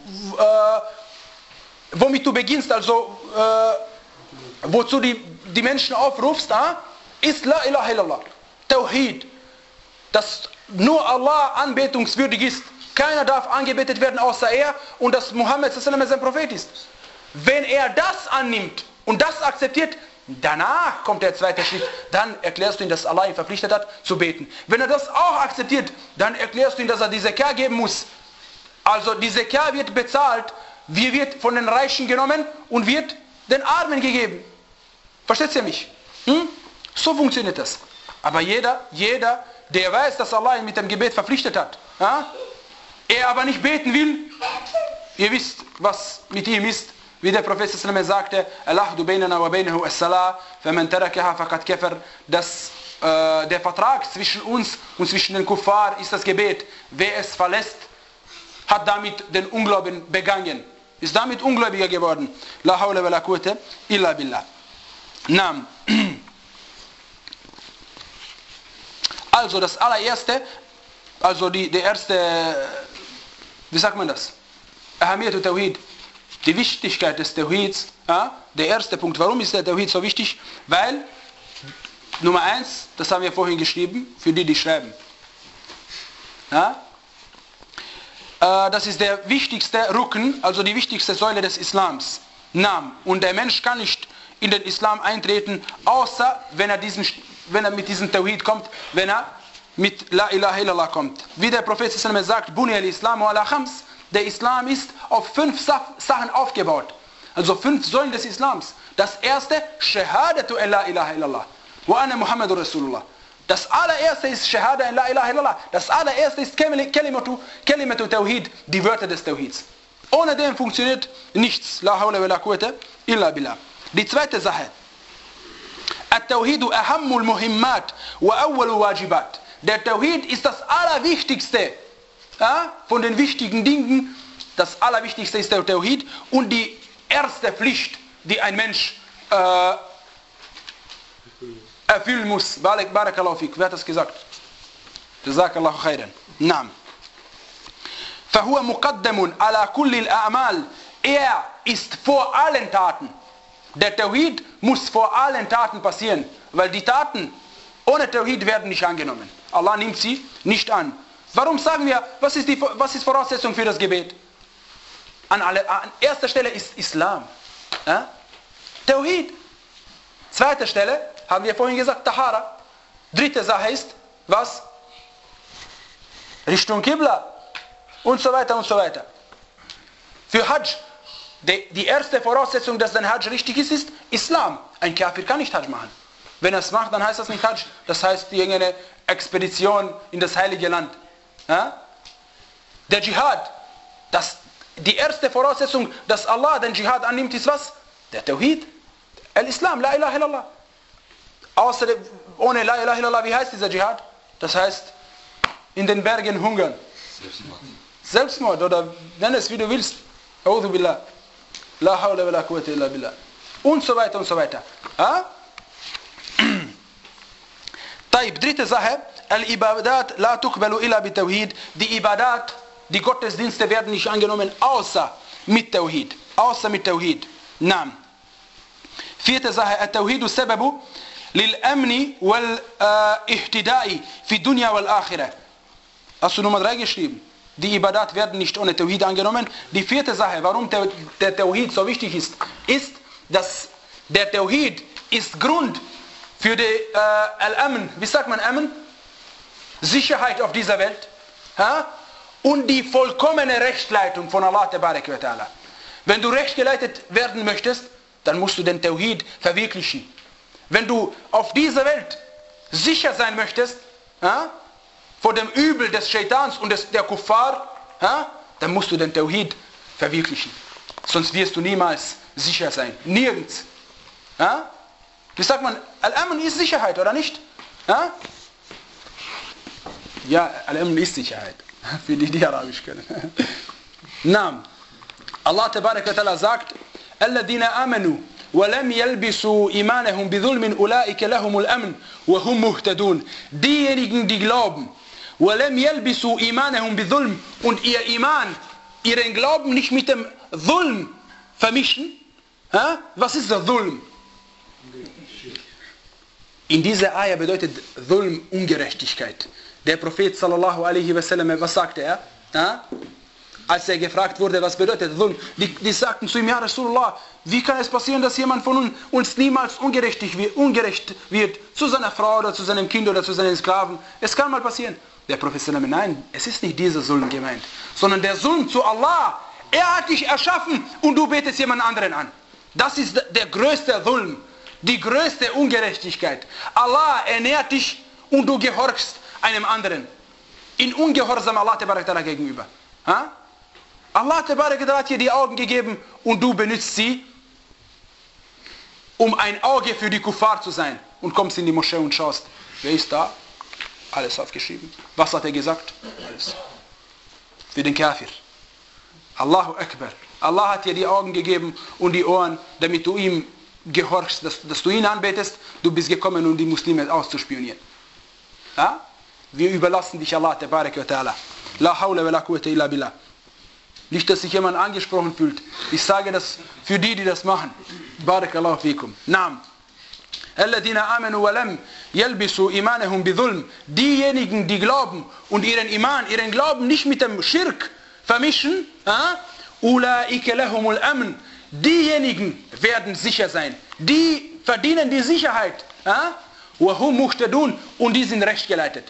womit du beginnst, also äh, wozu die, die Menschen aufrufst, äh, ist La ilaha illallah. Tawhid. Dass nur Allah anbetungswürdig ist. Keiner darf angebetet werden außer er, und dass Muhammad sallallahu alaihi wasallam sein Prophet ist. Wenn er das annimmt und das akzeptiert, danach kommt der zweite Schritt. Dann erklärst du ihm, dass Allah ihn verpflichtet hat, zu beten. Wenn er das auch akzeptiert, dann erklärst du ihm, dass er die Zakah geben muss. Also die Zakah wird bezahlt, wie wird von den Reichen genommen und wird den Armen gegeben. Versteht ihr mich? Hm? So funktioniert das. Aber jeder, jeder, der weiß, dass Allah ihn mit dem Gebet verpflichtet hat, ja? Er aber nicht beten will, ihr wisst, was mit ihm ist, wie der Prophet sallallahu alaihi wasallam sagte, Al-ahdu baynana wa baynahu as-salah, faman tarakaha faqad kafar, dass äh, der Vertrag zwischen uns und zwischen den Kuffar ist das Gebet. Wer es verlässt, hat damit den Unglauben begangen, ist damit Ungläubiger geworden. La hawla wa la quwwata illa billah. Naam. Also das allererste, also die, die erste, wie sagt man das? Ahamiyatu Tawhid, die Wichtigkeit des Tawhids, ja? Der erste Punkt. Warum ist der Tawhid so wichtig? Weil, Nummer eins, das haben wir vorhin geschrieben, für die, die schreiben, Ja? Äh, das ist der wichtigste Rücken, also die wichtigste Säule des Islams. Naam. Und der Mensch kann nicht in den Islam eintreten, außer wenn er, diesen, wenn er mit diesem Tawhid kommt, wenn er mit La ilaha illallah kommt. Wie der Prophet sagt, Buni al-Islam ala khams, der Islam ist auf fünf Sachen aufgebaut. Also fünf Säulen des Islams. Das erste, Shahadatu an la ilaha illallah. Wa anna Muhammadur Rasulullah. Das allererste ist Shahada an la ilaha illallah. Das allererste ist Kalimatu, Kalimatu Tawhid, die Wörter des Tawhids. Ohne dem funktioniert nichts. La hawla wa la quwwata illa billah. Die zweite Sache. At-Tawhidu ahammul muhimmat wa awwalu wajibat. Der Tawhid ist das Allerwichtigste. Ja, von den wichtigen Dingen. Das Allerwichtigste ist der Tawhid. Und die erste Pflicht, die ein Mensch äh, erfüllen muss. Barakallahu fik. Wer hat das gesagt? Jazakallahu khairan. Naam. فهو مقدم على كل الأعمال. Er ist vor allen Taten. Der Tawhid muss vor allen Taten passieren, weil die Taten ohne Tawhid werden nicht angenommen. Allah nimmt sie nicht an. Warum sagen wir, was ist die was ist Voraussetzung für das Gebet? An, alle, an erster Stelle ist Islam. Ja? Tawhid. Zweite Stelle, haben wir vorhin gesagt, Tahara. Dritte Sache ist, was? Richtung Qibla. Und so weiter und so weiter. Für Hajj, die, die erste Voraussetzung, dass dein Hajj richtig ist, ist Islam. Ein Kafir kann nicht Hajj machen. Wenn er es macht, dann heißt das nicht Hajj. Das heißt irgendeine Expedition in das heilige Land. Ja? Der Dschihad, das, die erste Voraussetzung, dass Allah den Dschihad annimmt, ist was? Der Tawhid. Al-Islam, La ilaha illallah. Außer, ohne La ilaha illallah, wie heißt dieser Dschihad? Das heißt, in den Bergen hungern. Selbstmord. Selbstmord, oder nenn es wie du willst. A'udhu billah. La hawla wa la quwwata illa billah. Und so weiter und so weiter. Ja? Taib, dritte Sache. Al-Ibadat la tuqbalu illa bi Tawhid. Die Ibadat, die Gottesdienste werden nicht angenommen, außer mit Tawhid. Außer mit Tawhid. Naam. Vierte Sache. At-Tawhidu sababu lil-amni wal-ihtida'i fi dunya wal-akhirah. Hast du Nummer drei geschrieben? Die Ibadat werden nicht ohne Tawhid angenommen. Die vierte Sache, warum der, der Tawhid so wichtig ist, ist, dass der Tawhid ist Grund für die äh, Al-Amn, wie sagt man Amn? Sicherheit auf dieser Welt. Ha? Und die vollkommene Rechtsleitung von Allah Tabarak wa Ta'ala. Wenn du rechtgeleitet werden möchtest, dann musst du den Tawhid verwirklichen. Wenn du auf dieser Welt sicher sein möchtest, ha? vor dem Übel des Shaitans und des, der Kuffar, ha? dann musst du den Tawhid verwirklichen. Sonst wirst du niemals sicher sein. Nirgends. Ha? Wie sagt man, Al-Amn ist Sicherheit, oder nicht? Ha? Ja, Al-Amn ist Sicherheit. Für die, die Arabisch können. Naam. Allah Tabarak wa Ta'ala sagt, Alladina amanu وَلَمْ يَلْبِسُوا إِيمَانَهُمْ بِظُلْمٍ أُولَٰئِكَ لَهُمُ الْأَمْنُ وَهُمْ مُهْتَدُونَ. Diejenigen, die glauben, وَلَمْ يَلْبِسُوا إِيمَانَهُمْ بِظُلْمٍ, und ihr Iman, ihren Glauben nicht mit dem Dhulm vermischen. Ha? Was ist der Dhulm? In dieser Ayah bedeutet Dhulm Ungerechtigkeit. Der Prophet sallallahu alaihi wasallam, was sagte er? Ha? Als er gefragt wurde, was bedeutet Dhulm, die, die sagten zu ihm, ja Rasulullah, wie kann es passieren, dass jemand von uns niemals ungerecht wird, ungerecht wird zu seiner Frau oder zu seinem Kind oder zu seinen Sklaven? Es kann mal passieren. Der Prophet sallallahu alaihi wasallam, nein, es ist nicht dieser Dhulm gemeint, sondern der Dhulm zu Allah. Er hat dich erschaffen und du betest jemand anderen an. Das ist der größte Dhulm, die größte Ungerechtigkeit. Allah ernährt dich und du gehorchst einem anderen. In Ungehorsam Allah Ta'ala gegenüber. Ha? Allah Ta'ala hat dir die Augen gegeben und du benutzt sie, um ein Auge für die Kuffar zu sein. Und kommst in die Moschee und schaust, wer ist da? Alles aufgeschrieben. Was hat er gesagt? Alles. Für den Kafir. Allahu Akbar. Allah hat dir die Augen gegeben und die Ohren, damit du ihm gehorchst, dass, dass du ihn anbetest. Du bist gekommen, um die Muslime auszuspionieren. Ja? Wir überlassen dich Allah Tabarak wa Ta'ala. La hawla wa la quwwata illa billah. Nicht, dass sich jemand angesprochen fühlt. Ich sage das für die, die das machen. Barakallahu fikum. Naam. Alladhina amanu wa lam yalbisu imanahum bidhulm. Diejenigen, die glauben und ihren Iman, ihren Glauben nicht mit dem Schirk vermischen, ulaika lahumul amn. Diejenigen werden sicher sein. Die verdienen die Sicherheit. Wa hum muhtadun, und die sind rechtgeleitet.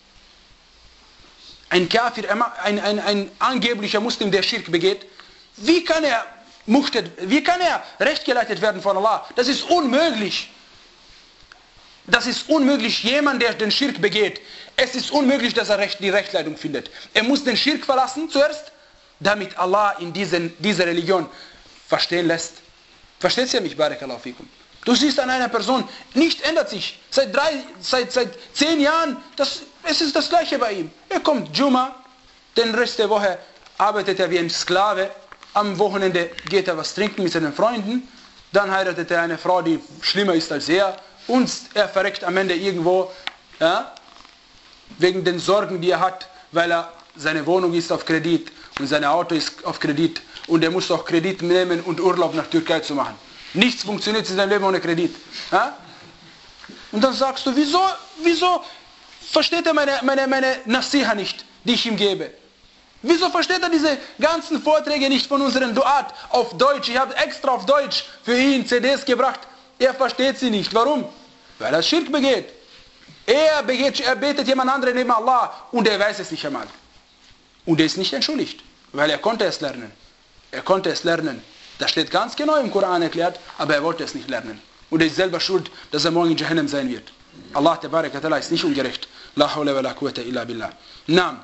Ein Kafir, ein, ein, ein angeblicher Muslim, der Schirk begeht, wie kann er muhtad, wie kann er rechtgeleitet werden von Allah? Das ist unmöglich. Das ist unmöglich, jemand, der den Schirk begeht. Es ist unmöglich, dass er Recht, die Rechtleitung findet. Er muss den Schirk verlassen zuerst, damit Allah in diesen, diese Religion verstehen lässt. Versteht ihr mich, Barakallahu fikum? Du siehst an einer Person, nichts ändert sich. Seit, drei, seit, seit zehn Jahren, das, es ist das Gleiche bei ihm. Er kommt Juma, den Rest der Woche arbeitet er wie ein Sklave. Am Wochenende geht er was trinken mit seinen Freunden. Dann heiratet er eine Frau, die schlimmer ist als er. Und er verreckt am Ende irgendwo, ja, wegen den Sorgen, die er hat, weil er seine Wohnung ist auf Kredit und sein Auto ist auf Kredit. Und er muss auch Kredit nehmen und Urlaub nach Türkei zu machen. Nichts funktioniert in seinem Leben ohne Kredit. Ja? Und dann sagst du, wieso, wieso versteht er meine, meine, meine Nasiha nicht, die ich ihm gebe? Wieso versteht er diese ganzen Vorträge nicht von unseren Duat auf Deutsch? Ich habe extra auf Deutsch für ihn C Ds gebracht. Er versteht sie nicht. Warum? Weil er Schirk begeht. Er, begeht, er betet jemand anderen neben Allah und er weiß es nicht einmal. Und er ist nicht entschuldigt, weil er konnte es lernen. Er konnte es lernen. Das steht ganz genau im Koran erklärt, aber er wollte es nicht lernen. Und er ist selber schuld, dass er morgen in Jahannam sein wird. Allah Tabaraka Ta'ala ist nicht ungerecht. La hawla wa la quwwata illa billah. Naam.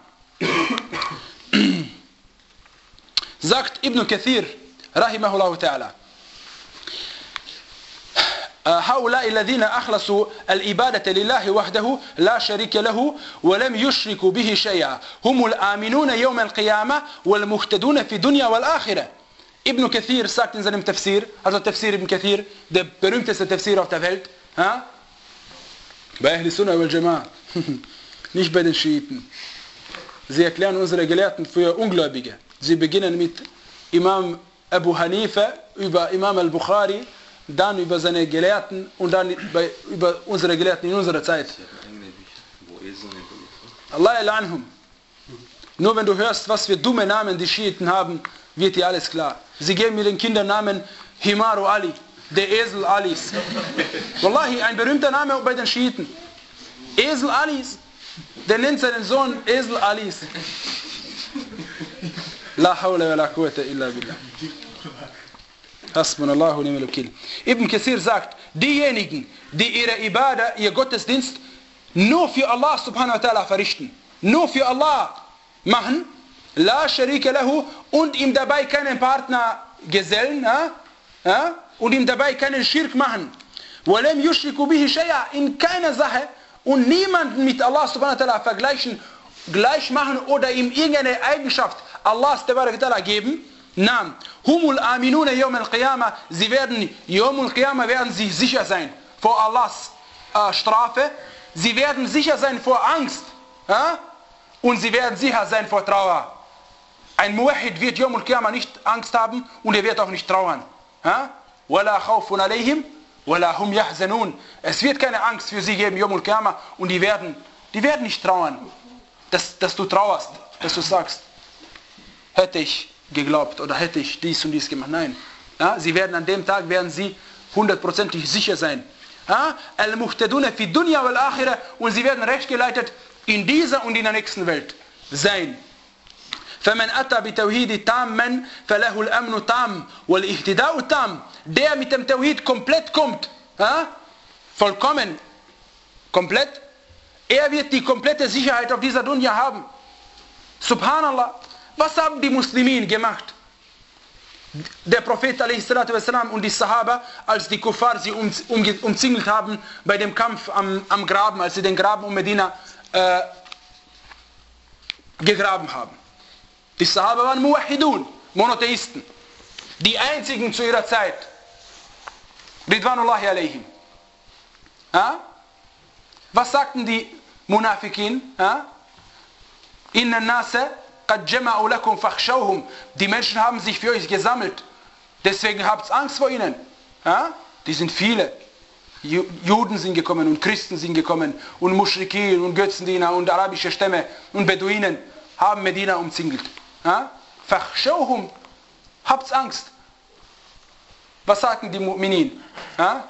Sagt Ibn Kathir, rahimahullah ta'ala, هؤلاء الذين أخلصوا العبادة لله وحده لا شريك له ولم يشركوا به شيئا هم الآمنون يوم القيامة والمهتدون في الدنيا والآخرة. Ibn Kathir sagt in seinem Tafsir, also Tafsir Ibn Kathir, der berühmteste Tafsir auf der Welt, ha? Bei Ahl Sunnah wal Jama'ah, nicht bei den Schiiten. Sie erklären unsere Gelehrten für Ungläubige. Sie beginnen mit Imam Abu Hanifa, über Imam al-Bukhari, dann über seine Gelehrten und dann bei, über unsere Gelehrten in unserer Zeit. Allah al-Anhum. Nur wenn du hörst, was für dumme Namen die Schiiten haben, wird dir alles klar. Sie geben mir den Kindern Namen Himaru Ali, der Esel Alis. Wallahi, ein berühmter Name bei den Schiiten. Esel Alis. Der nennt seinen Sohn Esel Alis. La hawla wa la quwwata illa billah. Hasbunallahu wa ni'mal wakil. Ibn Kathir sagt, diejenigen, die ihre Ibadah, ihr Gottesdienst nur für Allah subhanahu wa ta'ala verrichten, nur für Allah machen, la sharika lahu, und ihm dabei keinen Partner gesellen, ja? Ja? Und ihm dabei keinen Schirk machen, walam yushriku bihi shay'a, in keiner Sache und niemanden mit Allah subhanahu wa ta'ala vergleichen, gleich machen oder ihm irgendeine Eigenschaft Allahs ta'ala geben. Naam, humul aminuna yawm al-qiyamah, sie werden, yawm al-qiyamah werden sie sicher sein vor Allahs äh, Strafe, sie werden sicher sein vor Angst, ja? Und sie werden sicher sein vor Trauer. Ein Muwahhid wird yawm al-qiyamah nicht Angst haben und er wird auch nicht trauern. Ja? Wala khawfun alayhim, wala hum yahzanun. Es wird keine Angst für sie geben yawm al-qiyamah und die werden, die werden nicht trauern, dass, dass du trauerst, dass du sagst, hätte ich geglaubt oder hätte ich dies und dies gemacht. Nein. Ja, sie werden an dem Tag werden sie hundertprozentig sicher sein. Ja, al-muhtaduna fi dunya wal akhirah, und sie werden rechtgeleitet in dieser und in der nächsten Welt sein. فمن أتى بتوحيد تاما فله الأمن تام والاهتداء تام. Der mit dem Tawhid komplett kommt, ja, vollkommen, komplett, er wird die komplette Sicherheit auf dieser Dunya haben. Subhanallah. Was haben die Muslimin gemacht? Der Prophet a s. und die Sahaba, als die Kuffar sie um, um, umzingelt haben bei dem Kampf am, am Graben, als sie den Graben um Medina äh, gegraben haben. Die Sahaba waren Muwahhidun, Monotheisten. Die einzigen zu ihrer Zeit. Ridwanullahi alayhim. Ja? Was sagten die Munafikin? Ja? Inna nasa qad jama'u lakum fakhshawhum. Die Menschen haben sich für euch gesammelt. Deswegen habt Angst vor ihnen. Ja? Die sind viele. Juden sind gekommen und Christen sind gekommen und Muschrikin und Götzendiener und arabische Stämme und Beduinen haben Medina umzingelt. Fachschauhum, habt Angst. Was sagten die Mu'minin? Ja?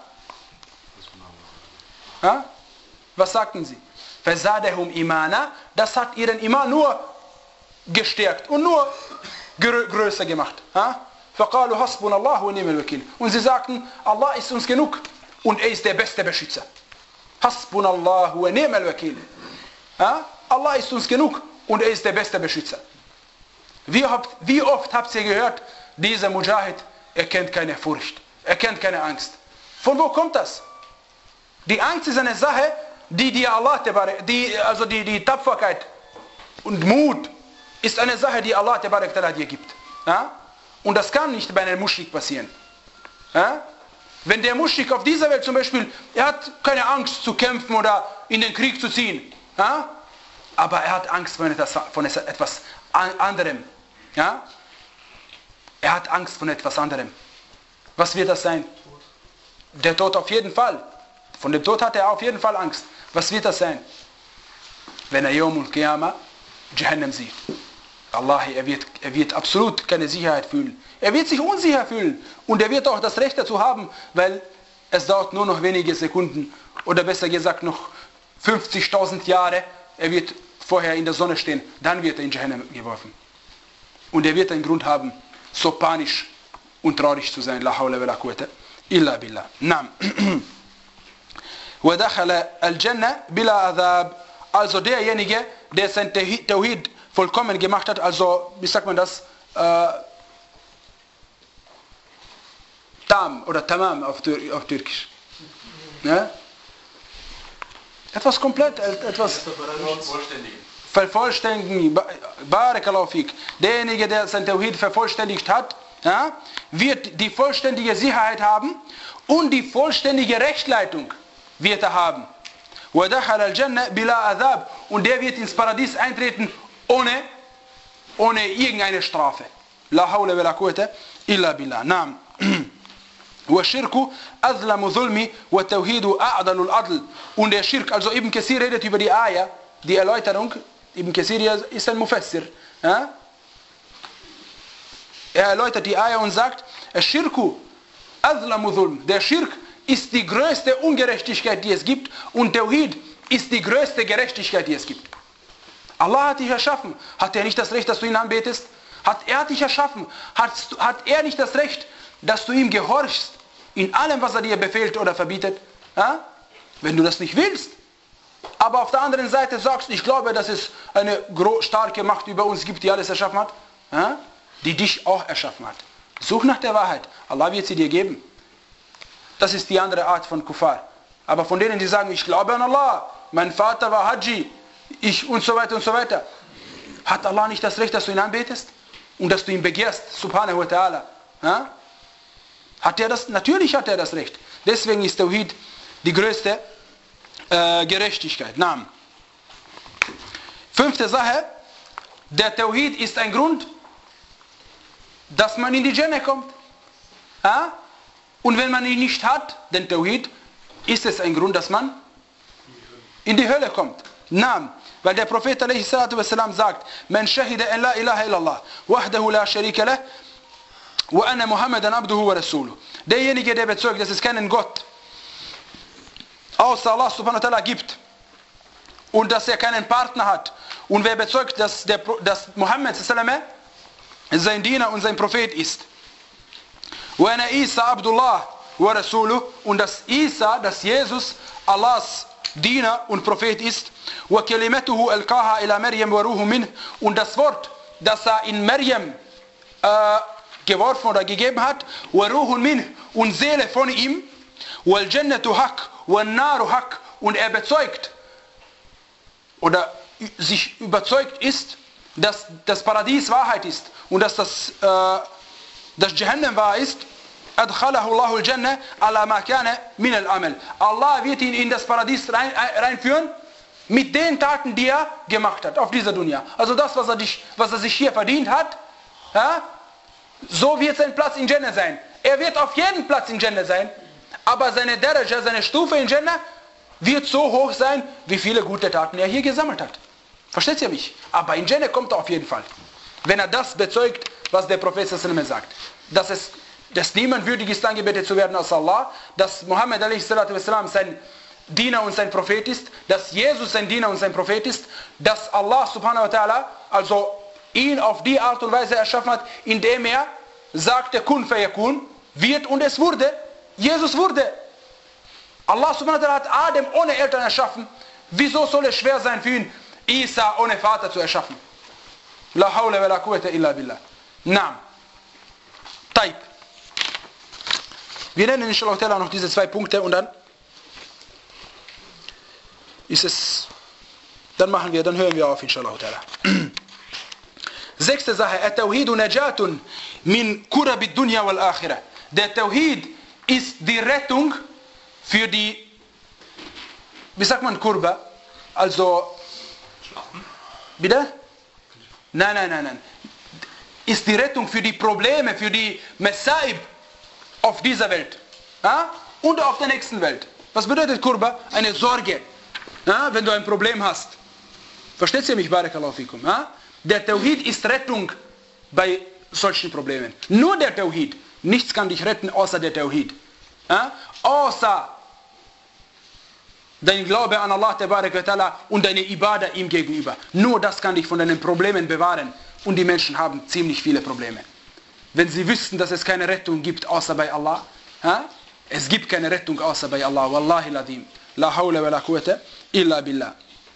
Ja? Was sagten sie? Fazadahum imana, das hat ihren Iman nur gestärkt und nur grö größer gemacht. Ja? Faqalu hasbunallahu wa ni'mal wakil. Und sie sagten, Allah ist uns genug und er ist der beste Beschützer. Hasbunallahu wa ni'mal wakil. Ja? Allah ist uns genug und er ist der beste Beschützer. Wie, habt, wie oft habt ihr gehört, dieser Mujahid, er kennt keine Furcht, er kennt keine Angst. Von wo kommt das? Die Angst ist eine Sache, die dir Allah, die, also die, die Tapferkeit und Mut ist eine Sache, die Allah dir gibt. Ja? Und das kann nicht bei einem Muschrik passieren. Ja? Wenn der Muschrik auf dieser Welt zum Beispiel, er hat keine Angst zu kämpfen oder in den Krieg zu ziehen. Ja? Aber er hat Angst von etwas, von etwas anderem. Ja? Er hat Angst von etwas anderem. Was wird das sein? Der Tod auf jeden Fall. Von dem Tod hat er auf jeden Fall Angst. Was wird das sein? Wenn er Yawmul Qiyamah Jahannam sieht. Allah, er wird, er wird absolut keine Sicherheit fühlen. Er wird sich unsicher fühlen. Und er wird auch das Recht dazu haben, weil es dauert nur noch wenige Sekunden. Oder besser gesagt noch fünfzigtausend Jahre. Er wird vorher in der Sonne stehen. Dann wird er in Jahannam geworfen. Und er wird einen Grund haben, so panisch und traurig zu sein. La hawla wa la quwwata illa billah. Naam. وَدَخَلَ الْجَنَّةِ بِلَا عَذَابٍ. Also derjenige, der sein Tawhid vollkommen gemacht hat, also, wie sagt man das, äh, Tam oder Tamam auf, auf Türkisch. Ja? Etwas komplett, etwas vervollständigen. Barakallahu fik. Derjenige, der sein Tawhid vervollständigt hat, ja, wird die vollständige Sicherheit haben und die vollständige Rechtleitung wird er haben. Und der wird ins Paradies eintreten ohne, ohne irgendeine Strafe. La hawla wa la quwwata illa billah. Naam. وَالشِّرْكُ أَظْلَمُ ظُلْمِ وَالتَّوْحِيدُ أَعْدَلُ الْعَدْلِ. Und der Schirk, also Ibn Kathir redet über die Ayah, die Erläuterung. Ibn Kathir ist ein Mufassir. Ja? Er erläutert die Ayah und sagt, الشِّرْكُ أَظْلَمُ ظُلْمِ. Der Schirk ist die größte Ungerechtigkeit, die es gibt, und Tawhid ist die größte Gerechtigkeit, die es gibt. Allah hat dich erschaffen. Hat er nicht das Recht, dass du ihn anbetest? Hat er dich erschaffen? Hat, hat er nicht das Recht, dass du ihm gehorchst in allem, was er dir befehlt oder verbietet? Ja? Wenn du das nicht willst, aber auf der anderen Seite sagst, ich glaube, dass es eine starke Macht über uns gibt, die alles erschaffen hat, ja? Die dich auch erschaffen hat. Such nach der Wahrheit. Allah wird sie dir geben. Das ist die andere Art von Kuffar. Aber von denen, die sagen, ich glaube an Allah, mein Vater war Haji, ich und so weiter und so weiter. Hat Allah nicht das Recht, dass du ihn anbetest? Und dass du ihn begehrst, subhanahu wa ta'ala? Ja? Hat er das? Natürlich hat er das Recht. Deswegen ist Tawhid die größte äh, Gerechtigkeit. Naam. Fünfte Sache, der Tawhid ist ein Grund, dass man in die Jannah kommt. Ja? Und wenn man ihn nicht hat, den Tawhid, ist es ein Grund, dass man in die Hölle kommt. Naam. Weil der Prophet alaihi salatu wassalam sagt, Man shahida an la ilaha illallah, wahdahu la sharika lah, wa anna Muhammadan abduhu wa rasuluh. Derjenige, der bezeugt, dass es keinen Gott außer Allah subhanahu wa ta'ala gibt und dass er keinen Partner hat, und wer bezeugt, dass, der, dass Muhammad sein Diener und sein Prophet ist, wa anna Isa abdullah wa rasuluh, und dass Isa, dass Jesus Allahs Diener und Prophet ist, wa kalimatuhu alqaha ila Maryam wa ruhu minh, und das Wort, das er in Maryam äh, geworfen oder gegeben hat, wa ruhun minh, und Seele von ihm, wal jannatu haq wal naru haq, und er bezeugt oder sich überzeugt ist, dass das Paradies Wahrheit ist und dass das, äh, das Jahannam wahr ist. Adkhalahu Allahu al-Jannah ala ma kana min al-amal. Allah wird ihn in das Paradies rein, reinführen mit den Taten, die er gemacht hat auf dieser Dunya. Also das, was er, dich, was er sich hier verdient hat, ja, so wird sein Platz in Jannah sein. Er wird auf jeden Platz in Jannah sein, Aber seine Daraja, seine Stufe in Jannah wird so hoch sein, wie viele gute Taten er hier gesammelt hat. Versteht ihr mich? Aber in Jannah kommt er auf jeden Fall. Wenn er das bezeugt, was der Prophet sagt. Dass es dass niemand würdig ist, angebetet zu werden als Allah, dass Muhammad a.s. sein Diener und sein Prophet ist, dass Jesus sein Diener und sein Prophet ist, dass Allah subhanahu wa ta'ala also ihn auf die Art und Weise erschaffen hat, indem er sagte, kun fayakun, wird und es wurde. Jesus wurde. Allah subhanahu wa ta'ala hat Adam ohne Eltern erschaffen. Wieso soll es schwer sein für ihn, Isa ohne Vater zu erschaffen? La hawla wa la quwwata illa billah. Naam. Taib. Wir nennen inshallah noch diese zwei Punkte und dann ist es, dann machen wir, dann hören wir auf inshallah. Sechste Sache, At-Tawhidu najatun min kurab ad-dunya wal akhirah. Der Tawhid ist die Rettung für die, wie sagt man Kurba? Also, bitte? Nein, nein, nein, nein. Ist die Rettung für die Probleme, für die Masaib auf dieser Welt. Ja? Und auf der nächsten Welt. Was bedeutet Kurba? Eine Sorge. Ja? Wenn du ein Problem hast. Versteht ihr mich? Barakallahu fikum. Ja? Der Tawhid ist Rettung bei solchen Problemen. Nur der Tawhid. Nichts kann dich retten, außer der Tawhid. Ja? Außer dein Glaube an Allah Ta'ala und deine Ibadah ihm gegenüber. Nur das kann dich von deinen Problemen bewahren. Und die Menschen haben ziemlich viele Probleme. Wenn sie wüssten, dass es keine Rettung gibt, außer bei Allah. Ha? Es gibt keine Rettung, außer bei Allah. Wallahi ladim. La hawla wa la quwwata illa billah.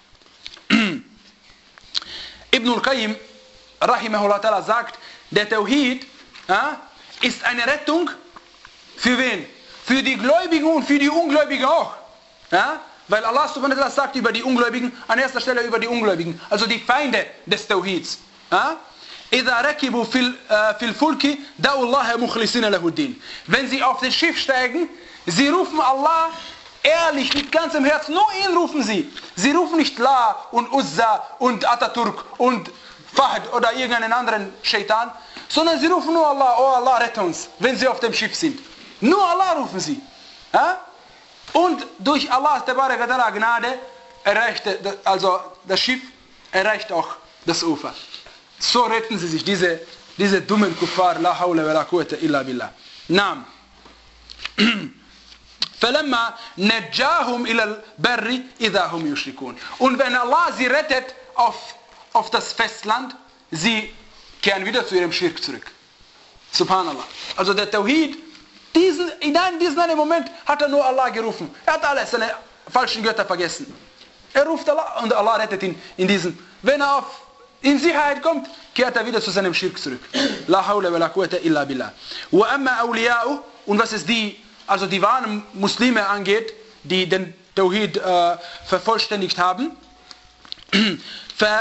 Ibn al-Qayyim, rahimahullah ta'ala, sagt, der Tawhid ha, ist eine Rettung für wen? Für die Gläubigen und für die Ungläubigen auch. Ja? Weil Allah subhanahu wa ta'ala sagt über die Ungläubigen, an erster Stelle über die Ungläubigen, also die Feinde des Tawhids. Ja? إذا ركبوا في في الفلك دعوا الله مخلصين له الدين. Wenn sie auf das Schiff steigen, sie rufen Allah ehrlich mit ganzem Herzen, nur ihn rufen sie. Sie rufen nicht La und Uzza und Atatürk und Fahd oder irgendeinen anderen Shaitan, sondern sie rufen nur Allah, oh Allah, rette uns, wenn sie auf dem Schiff sind. Nur Allah rufen sie. Ja? Und durch Allahs Gnade erreicht, also das Schiff erreicht auch das Ufer. So retten sie sich, diese, diese dummen Kuffar, la hawla wa la quwwata illa billah. Naam. فَلَمَّا نَجَّاهُمْ إِلَى الْبَرِّ إِذَا هُمْ يُشْرِكُونَ. Und wenn Allah sie rettet auf, auf das Festland, sie kehren wieder zu ihrem Schirk zurück. Subhanallah. Also der Tawhid, diesen, in diesem einen Moment hat er nur Allah gerufen. Er hat alle seine falschen Götter vergessen. Er ruft Allah und Allah rettet ihn in diesem. Wenn er auf in Sicherheit kommt, kehrt er wieder zu seinem Schirk zurück. La hawla wa la quwwata illa billah. Wa amma awliya'u, und was es die, also die wahren Muslime angeht, die den Tawhid äh, vervollständigt haben, fa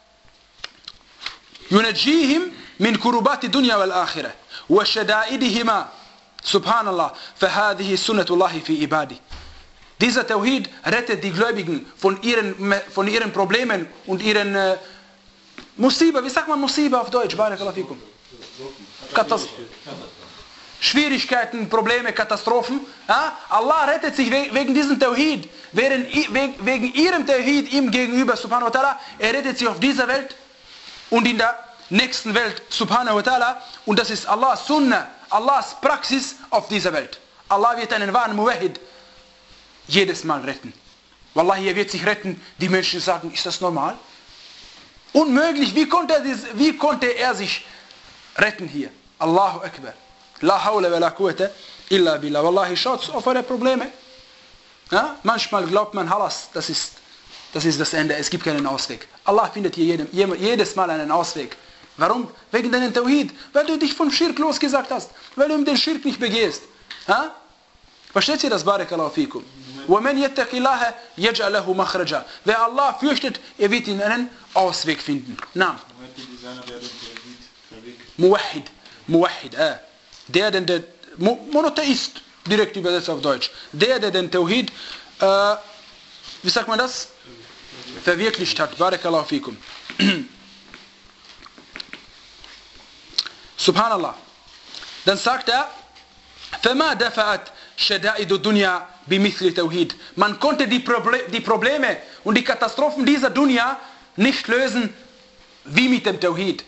yunajjihim min kurubati dunya wal akhirah wa shada'idihima. Subhanallah, fa hadhihi sunnatullahi fi ibadi. Dieser Tawhid rettet die Gläubigen von ihren, von ihren Problemen und ihren äh, Musiba, wie sagt man Musiba auf Deutsch? Barakallahu fikum. Katast- Schwierigkeiten, Probleme, Katastrophen. Ja? Allah rettet sich wegen diesem Tawhid, wegen ihrem Tawhid ihm gegenüber, subhanahu wa ta'ala. Er rettet sich auf dieser Welt und in der nächsten Welt, subhanahu wa ta'ala. Und das ist Allahs Sunnah, Allahs Praxis auf dieser Welt. Allah wird einen wahren Muwahhid jedes Mal retten. Wallahi, er wird sich retten. Die Menschen sagen, ist das normal? Unmöglich, wie konnte, er dies, wie konnte er sich retten hier? Allahu Akbar. La hawla wa la quwwata illa billah. Wallahi, schaut auf eure Probleme. Ja? Manchmal glaubt man, Halas, das ist, das ist das Ende, es gibt keinen Ausweg. Allah findet hier jedem, jedes Mal einen Ausweg. Warum? Wegen deinem Tawhid. Weil du dich vom Schirk losgesagt hast. Weil du den Schirk nicht begehst. Ja? Versteht ihr das? Barakallahu fikum. وَمَنْ يَتَّقِ اللَّهَ يَجْعَلْ لَهُ مَخْرَجًا. Wer Allah fürchtet, er wird ihn einen Ausweg finden. Naam. Muwahhid. Muwahhid. Äh. Der, der, der Monotheist, direkt übersetzt auf Deutsch. Der, der den Tawhid, äh, wie sagt man das? Verwirklicht hat. Barakallahu fikum. Subhanallah. Dann sagt er, فَمَا دَفَعَتْ shada'idu dunya bimithli tawhid. Man konnte die, Proble die Probleme und die Katastrophen dieser Dunya nicht lösen wie mit dem Tawhid.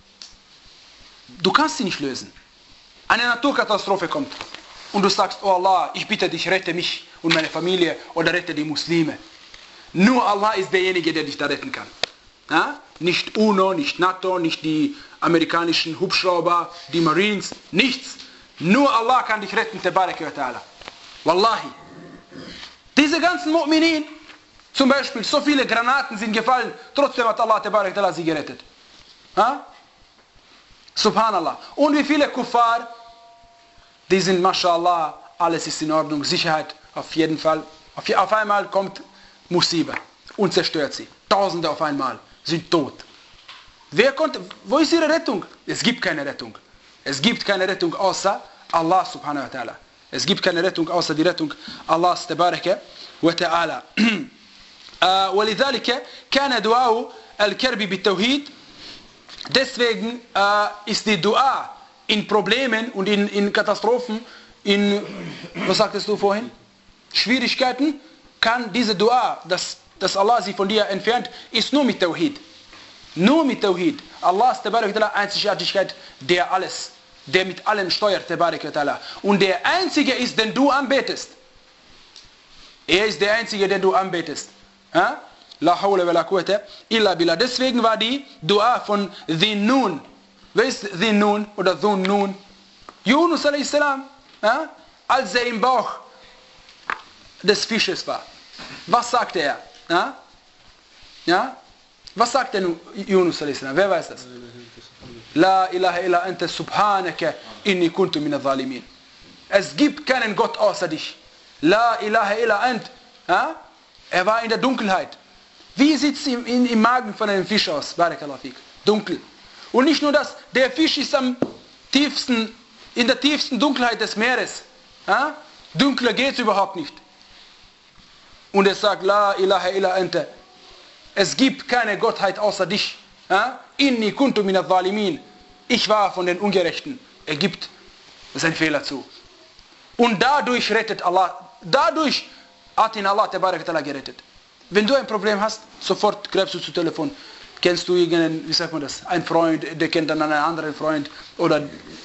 Du kannst sie nicht lösen. Eine Naturkatastrophe kommt und du sagst, oh Allah, ich bitte dich, rette mich und meine Familie oder rette die Muslime. Nur Allah ist derjenige, der dich da retten kann. Ja? Nicht UNO, nicht NATO, nicht die amerikanischen Hubschrauber, die Marines, nichts. Nur Allah kann dich retten, Tabaraka wa Ta'ala. Wallahi. Diese ganzen Mu'minin, zum Beispiel, so viele Granaten sind gefallen, trotzdem hat Allah Tabaraka wa Ta'ala sie gerettet. Ja? Subhanallah. Und wie viele Kuffar, die sind, mashallah, alles ist in Ordnung, Sicherheit, auf jeden Fall. Auf, auf einmal kommt Musiba und zerstört sie. Tausende auf einmal sind tot. Wer konnte, wo ist ihre Rettung? Es gibt keine Rettung. Es gibt keine Rettung außer Allah subhanahu wa ta'ala. Es gibt keine Rettung außer die Rettung Allahs tabaraka wa ta'ala. ولذلك كان دعاء الكرب بالتوحيد. Deswegen äh, ist die Dua in Problemen und in, in Katastrophen, in, was sagtest du vorhin? Schwierigkeiten, kann diese Dua, dass, dass Allah sie von dir entfernt, ist nur mit Tawhid. Nur mit Tawhid. Allahs Tabarak wa Ta'ala Einzigartigkeit, der alles, der mit allem steuert, Tabarak wa Ta'ala. Und der Einzige ist, den du anbetest. Er ist der Einzige, den du anbetest. Ha? La hawla wa la quwwata illa billah. Deswegen war die Dua von Dhinnun. Wer ist Dhinnun oder Dhunnun? Yunus alayhi salam, ja? Als er im Bauch des Fisches war. Was sagte er? Ja? Ja? Was sagte nun Yunus alayhi salam? Wer weiß das? La ilaha illa anta subhanaka inni kuntu min adh-dhalimin. Es gibt keinen Gott außer dich. La ilaha illa ant. Ja? Er war in der Dunkelheit. Wie sieht es im, im, im Magen von einem Fisch aus? Barakallahu fik. Dunkel. Und nicht nur das, der Fisch ist am tiefsten, in der tiefsten Dunkelheit des Meeres. Ja? Dunkler geht es überhaupt nicht. Und er sagt, La ilaha illa anta. Es gibt keine Gottheit außer dich. Ja? Inni kuntu min adh-dhalimin. Ich war von den Ungerechten. Er gibt seinen Fehler zu. Und dadurch rettet Allah, dadurch hat ihn Allah Tabarak wa Ta'ala gerettet. Wenn du ein Problem hast, sofort greifst du zu Telefon. Kennst du irgendeinen, wie sagt man das, ein Freund, der kennt dann einen anderen Freund, oder...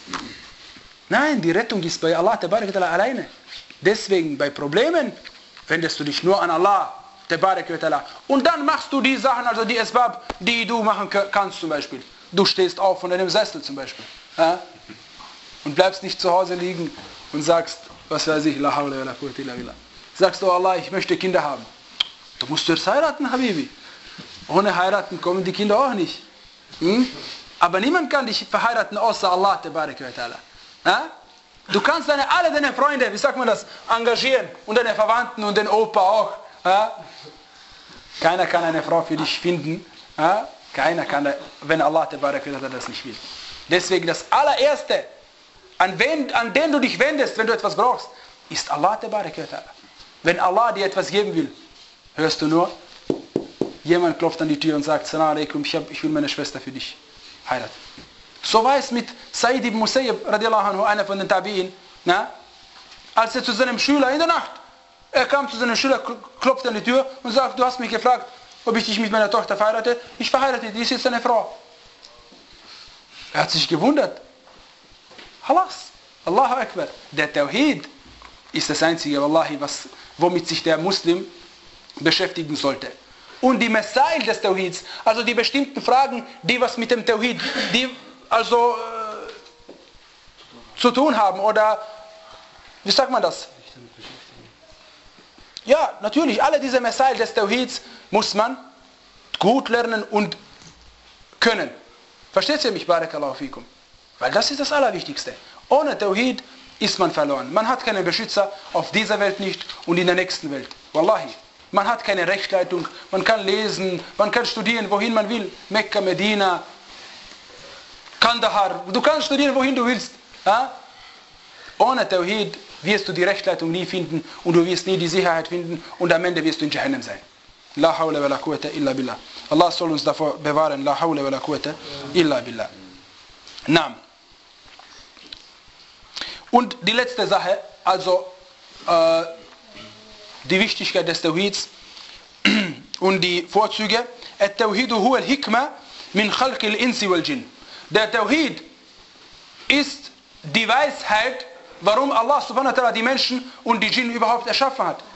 Nein, die Rettung ist bei Allah Tabarak wa Ta'ala alleine. Deswegen, bei Problemen, wendest du dich nur an Allah Tabarak wa Ta'ala. Und dann machst du die Sachen, also die Asbab, die du machen kannst zum Beispiel. Du stehst auf von deinem Sessel zum Beispiel. Ja? Und bleibst nicht zu Hause liegen und sagst, was weiß ich, la hawla wa la quwwata illa billah. Sagst du, Allah, ich möchte Kinder haben. Du musst jetzt heiraten, Habibi. Ohne heiraten kommen die Kinder auch nicht. Hm? Aber niemand kann dich verheiraten, außer Allah, Tabarak wa Ta'ala. Ja? Du kannst deine, alle deine Freunde, wie sagt man das, engagieren. Und deine Verwandten und den Opa auch. Ja? Keiner kann eine Frau für dich finden. Ja? Keiner kann, wenn Allah, Tabarak wa Ta'ala, das nicht will. Deswegen das allererste, an, wen, an den du dich wendest, wenn du etwas brauchst, ist Allah, Tabarak wa Ta'ala. Wenn Allah dir etwas geben will, hörst du nur, jemand klopft an die Tür und sagt, Salam alaikum, ich, hab, ich will meine Schwester für dich heiraten. So war es mit Said ibn Musayyib, radiallahu anhu, einer von den Tabi'in, na? Als er zu seinem Schüler in der Nacht, er kam zu seinem Schüler, klopft an die Tür und sagt, du hast mich gefragt, ob ich dich mit meiner Tochter verheirate. Ich verheirate, die ist jetzt eine Frau. Er hat sich gewundert. Halas, Allahu Akbar. Der Tawhid ist das Einzige, Wallahi, was, womit sich der Muslim beschäftigen sollte. Und die Masail des Tawhids, also die bestimmten Fragen, die was mit dem Tawhid, die also äh, zu tun haben, oder wie sagt man das? Ja, natürlich, alle diese Masail des Tawhids muss man gut lernen und können. Versteht ihr mich, Barakallahu fikum? Weil das ist das Allerwichtigste. Ohne Tawhid ist man verloren. Man hat keinen Beschützer auf dieser Welt nicht und in der nächsten Welt. Wallahi. Man hat keine Rechtsleitung, man kann lesen, man kann studieren, wohin man will. Mekka, Medina, Kandahar. Du kannst studieren, wohin du willst. Ja? Ohne Tawhid wirst du die Rechtsleitung nie finden und du wirst nie die Sicherheit finden und am Ende wirst du in Jahannam sein. La hawla wa la quwwata illa billah. Allah soll uns davor bewahren. La hawla wa la quwwata illa billah. Naam. Und die letzte Sache, also äh, die Wichtigkeit des Tawhids und die Vorzüge. التوحيد هو الحكمة من خلق الإنس والجن. Der Tawhid ist die Weisheit, warum Allah subhanahu wa ta'ala die Menschen und die Djinn überhaupt erschaffen hat.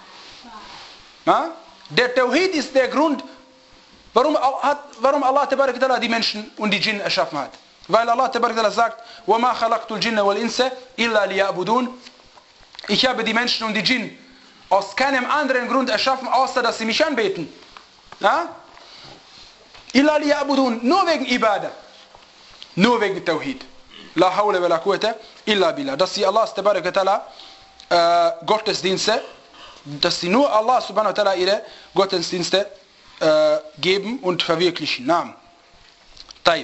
Ja? Der Tawhid ist der Grund, warum, hat, warum Allah tabarak wa ta'ala die Menschen und die Djinn erschaffen hat. Weil Allah tabarak wa ta'ala sagt, وَمَا خَلَقْتُ الْجِنَّ وَالْإِنسَ إِلَّا لِيَعْبُدُونَ. Ich habe die Menschen und die Djinn aus keinem anderen Grund erschaffen, außer dass sie mich anbeten. Ja? إِلَّا لِيَعْبُدُونَ. Nur wegen Ibadah. Nur wegen Tawhid. La hawla wa la quwwata illa billah. Dass sie Allah tabarak wa ta'ala äh, Gottesdienste, dass sie nur Allah subhanahu wa ta'ala ihre Gottesdienste äh, geben und verwirklichen. Naam. طيب.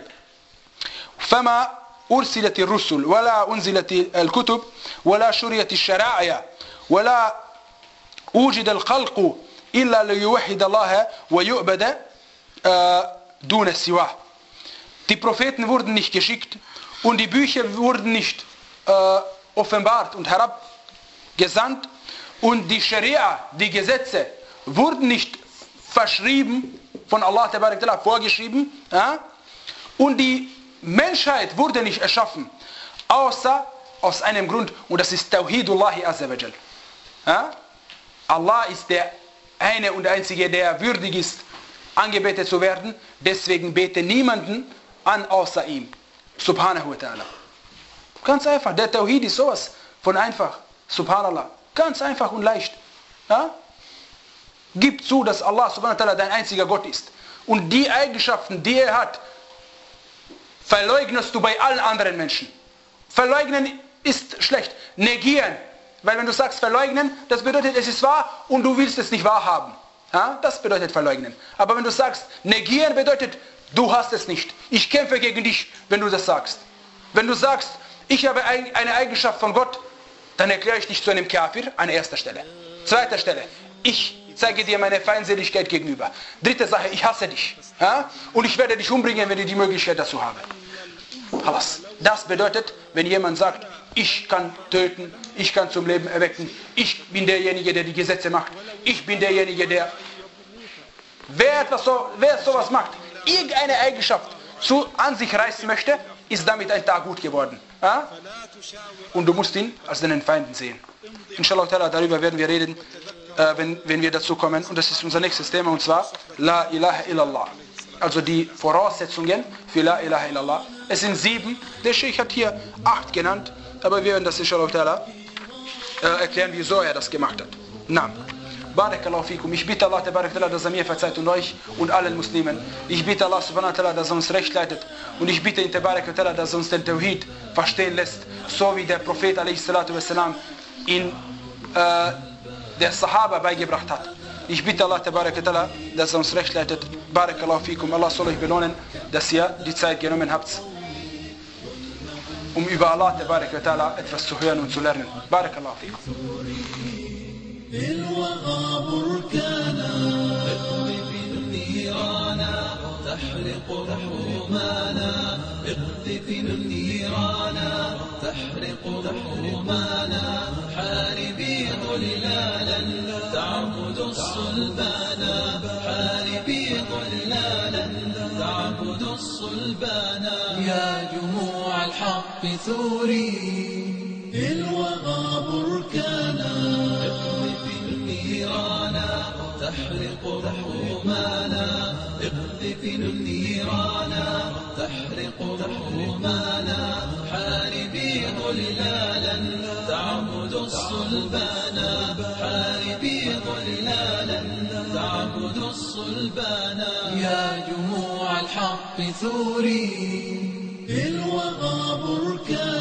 فما أرسلت الرسل ولا أنزلت الكتب ولا شريت الشرائع ولا أوجد الخلق إلا ليوحد الله ويعبد äh, دون سواه. Die Propheten wurden nicht geschickt und die Bücher wurden nicht äh, offenbart und herabgesandt und die Scharia, die Gesetze, wurden nicht verschrieben, von Allah tabarak vorgeschrieben, ja? Und die Menschheit wurde nicht erschaffen, außer aus einem Grund, und das ist Tawhidullahi azza wa jal. Ja? Allah ist der eine und einzige, der würdig ist, angebetet zu werden, deswegen bete niemanden an außer ihm. Subhanahu wa ta'ala. Ganz einfach, der Tawhid ist sowas von einfach. Subhanallah. Ganz einfach und leicht. Ja? Gib zu, dass Allah subhanahu wa ta'ala dein einziger Gott ist. Und die Eigenschaften, die er hat, verleugnest du bei allen anderen Menschen. Verleugnen ist schlecht. Negieren. Weil wenn du sagst verleugnen, das bedeutet, es ist wahr und du willst es nicht wahrhaben. Ja? Das bedeutet verleugnen. Aber wenn du sagst, negieren bedeutet, du hast es nicht. Ich kämpfe gegen dich, wenn du das sagst. Wenn du sagst, ich habe eine Eigenschaft von Gott, dann erkläre ich dich zu einem Kafir an erster Stelle. Zweiter Stelle, ich zeige dir meine Feindseligkeit gegenüber. Dritte Sache, ich hasse dich. Ja? Und ich werde dich umbringen, wenn ich die Möglichkeit dazu habe. Das bedeutet, wenn jemand sagt, ich kann töten, ich kann zum Leben erwecken, ich bin derjenige, der die Gesetze macht, ich bin derjenige, der... Wer, etwas so, wer sowas macht, irgendeine Eigenschaft zu, an sich reißen möchte, ist damit ein Tagut geworden. Ja? Und du musst ihn als deinen Feinden sehen. Inshallah, darüber werden wir reden, äh, wenn, wenn wir dazu kommen. Und das ist unser nächstes Thema, und zwar La ilaha illallah. Also die Voraussetzungen für La ilaha illallah. Es sind sieben. Der Sheikh hat hier acht genannt, aber wir werden das inshallah äh, erklären, wieso er das gemacht hat. Na. Barakallahu fikum. Ich bitte Allah tabarak ta'ala, dass er mir verzeiht und euch und allen Muslimen. Ich bitte Allah subhanahu wa ta'ala, dass er uns recht leitet. Und ich bitte ihn tabarak ta'ala, dass er uns den Tawhid verstehen lässt, so wie der Prophet alaihi salatu wassalam ihn äh, der Sahaba beigebracht hat. Ich bitte Allah tabarak ta'ala, dass er uns recht leitet. Barakallahu fikum. Allah soll euch belohnen, dass ihr die Zeit genommen habt, um über Allah tabarak ta'ala etwas zu hören und zu lernen. Barakallahu fikum. الوغى بركانا اقذف النيرانا تحرق حرمانا اقذف النيرانا تحرق حرمانا حاربي ظلالا تعبد الصلبانا حاربي ظلالا تعبد الصلبانا يا جموع الحق ثوري الوغى بركانا تحرق حرمانا اقذف النيرانا تحرق حرمانا حاربي ظلالا تعبد الصلبانا حاربي ظلالا تعبد الصلبانا يا جموع الحق ثوري الوغى بركانا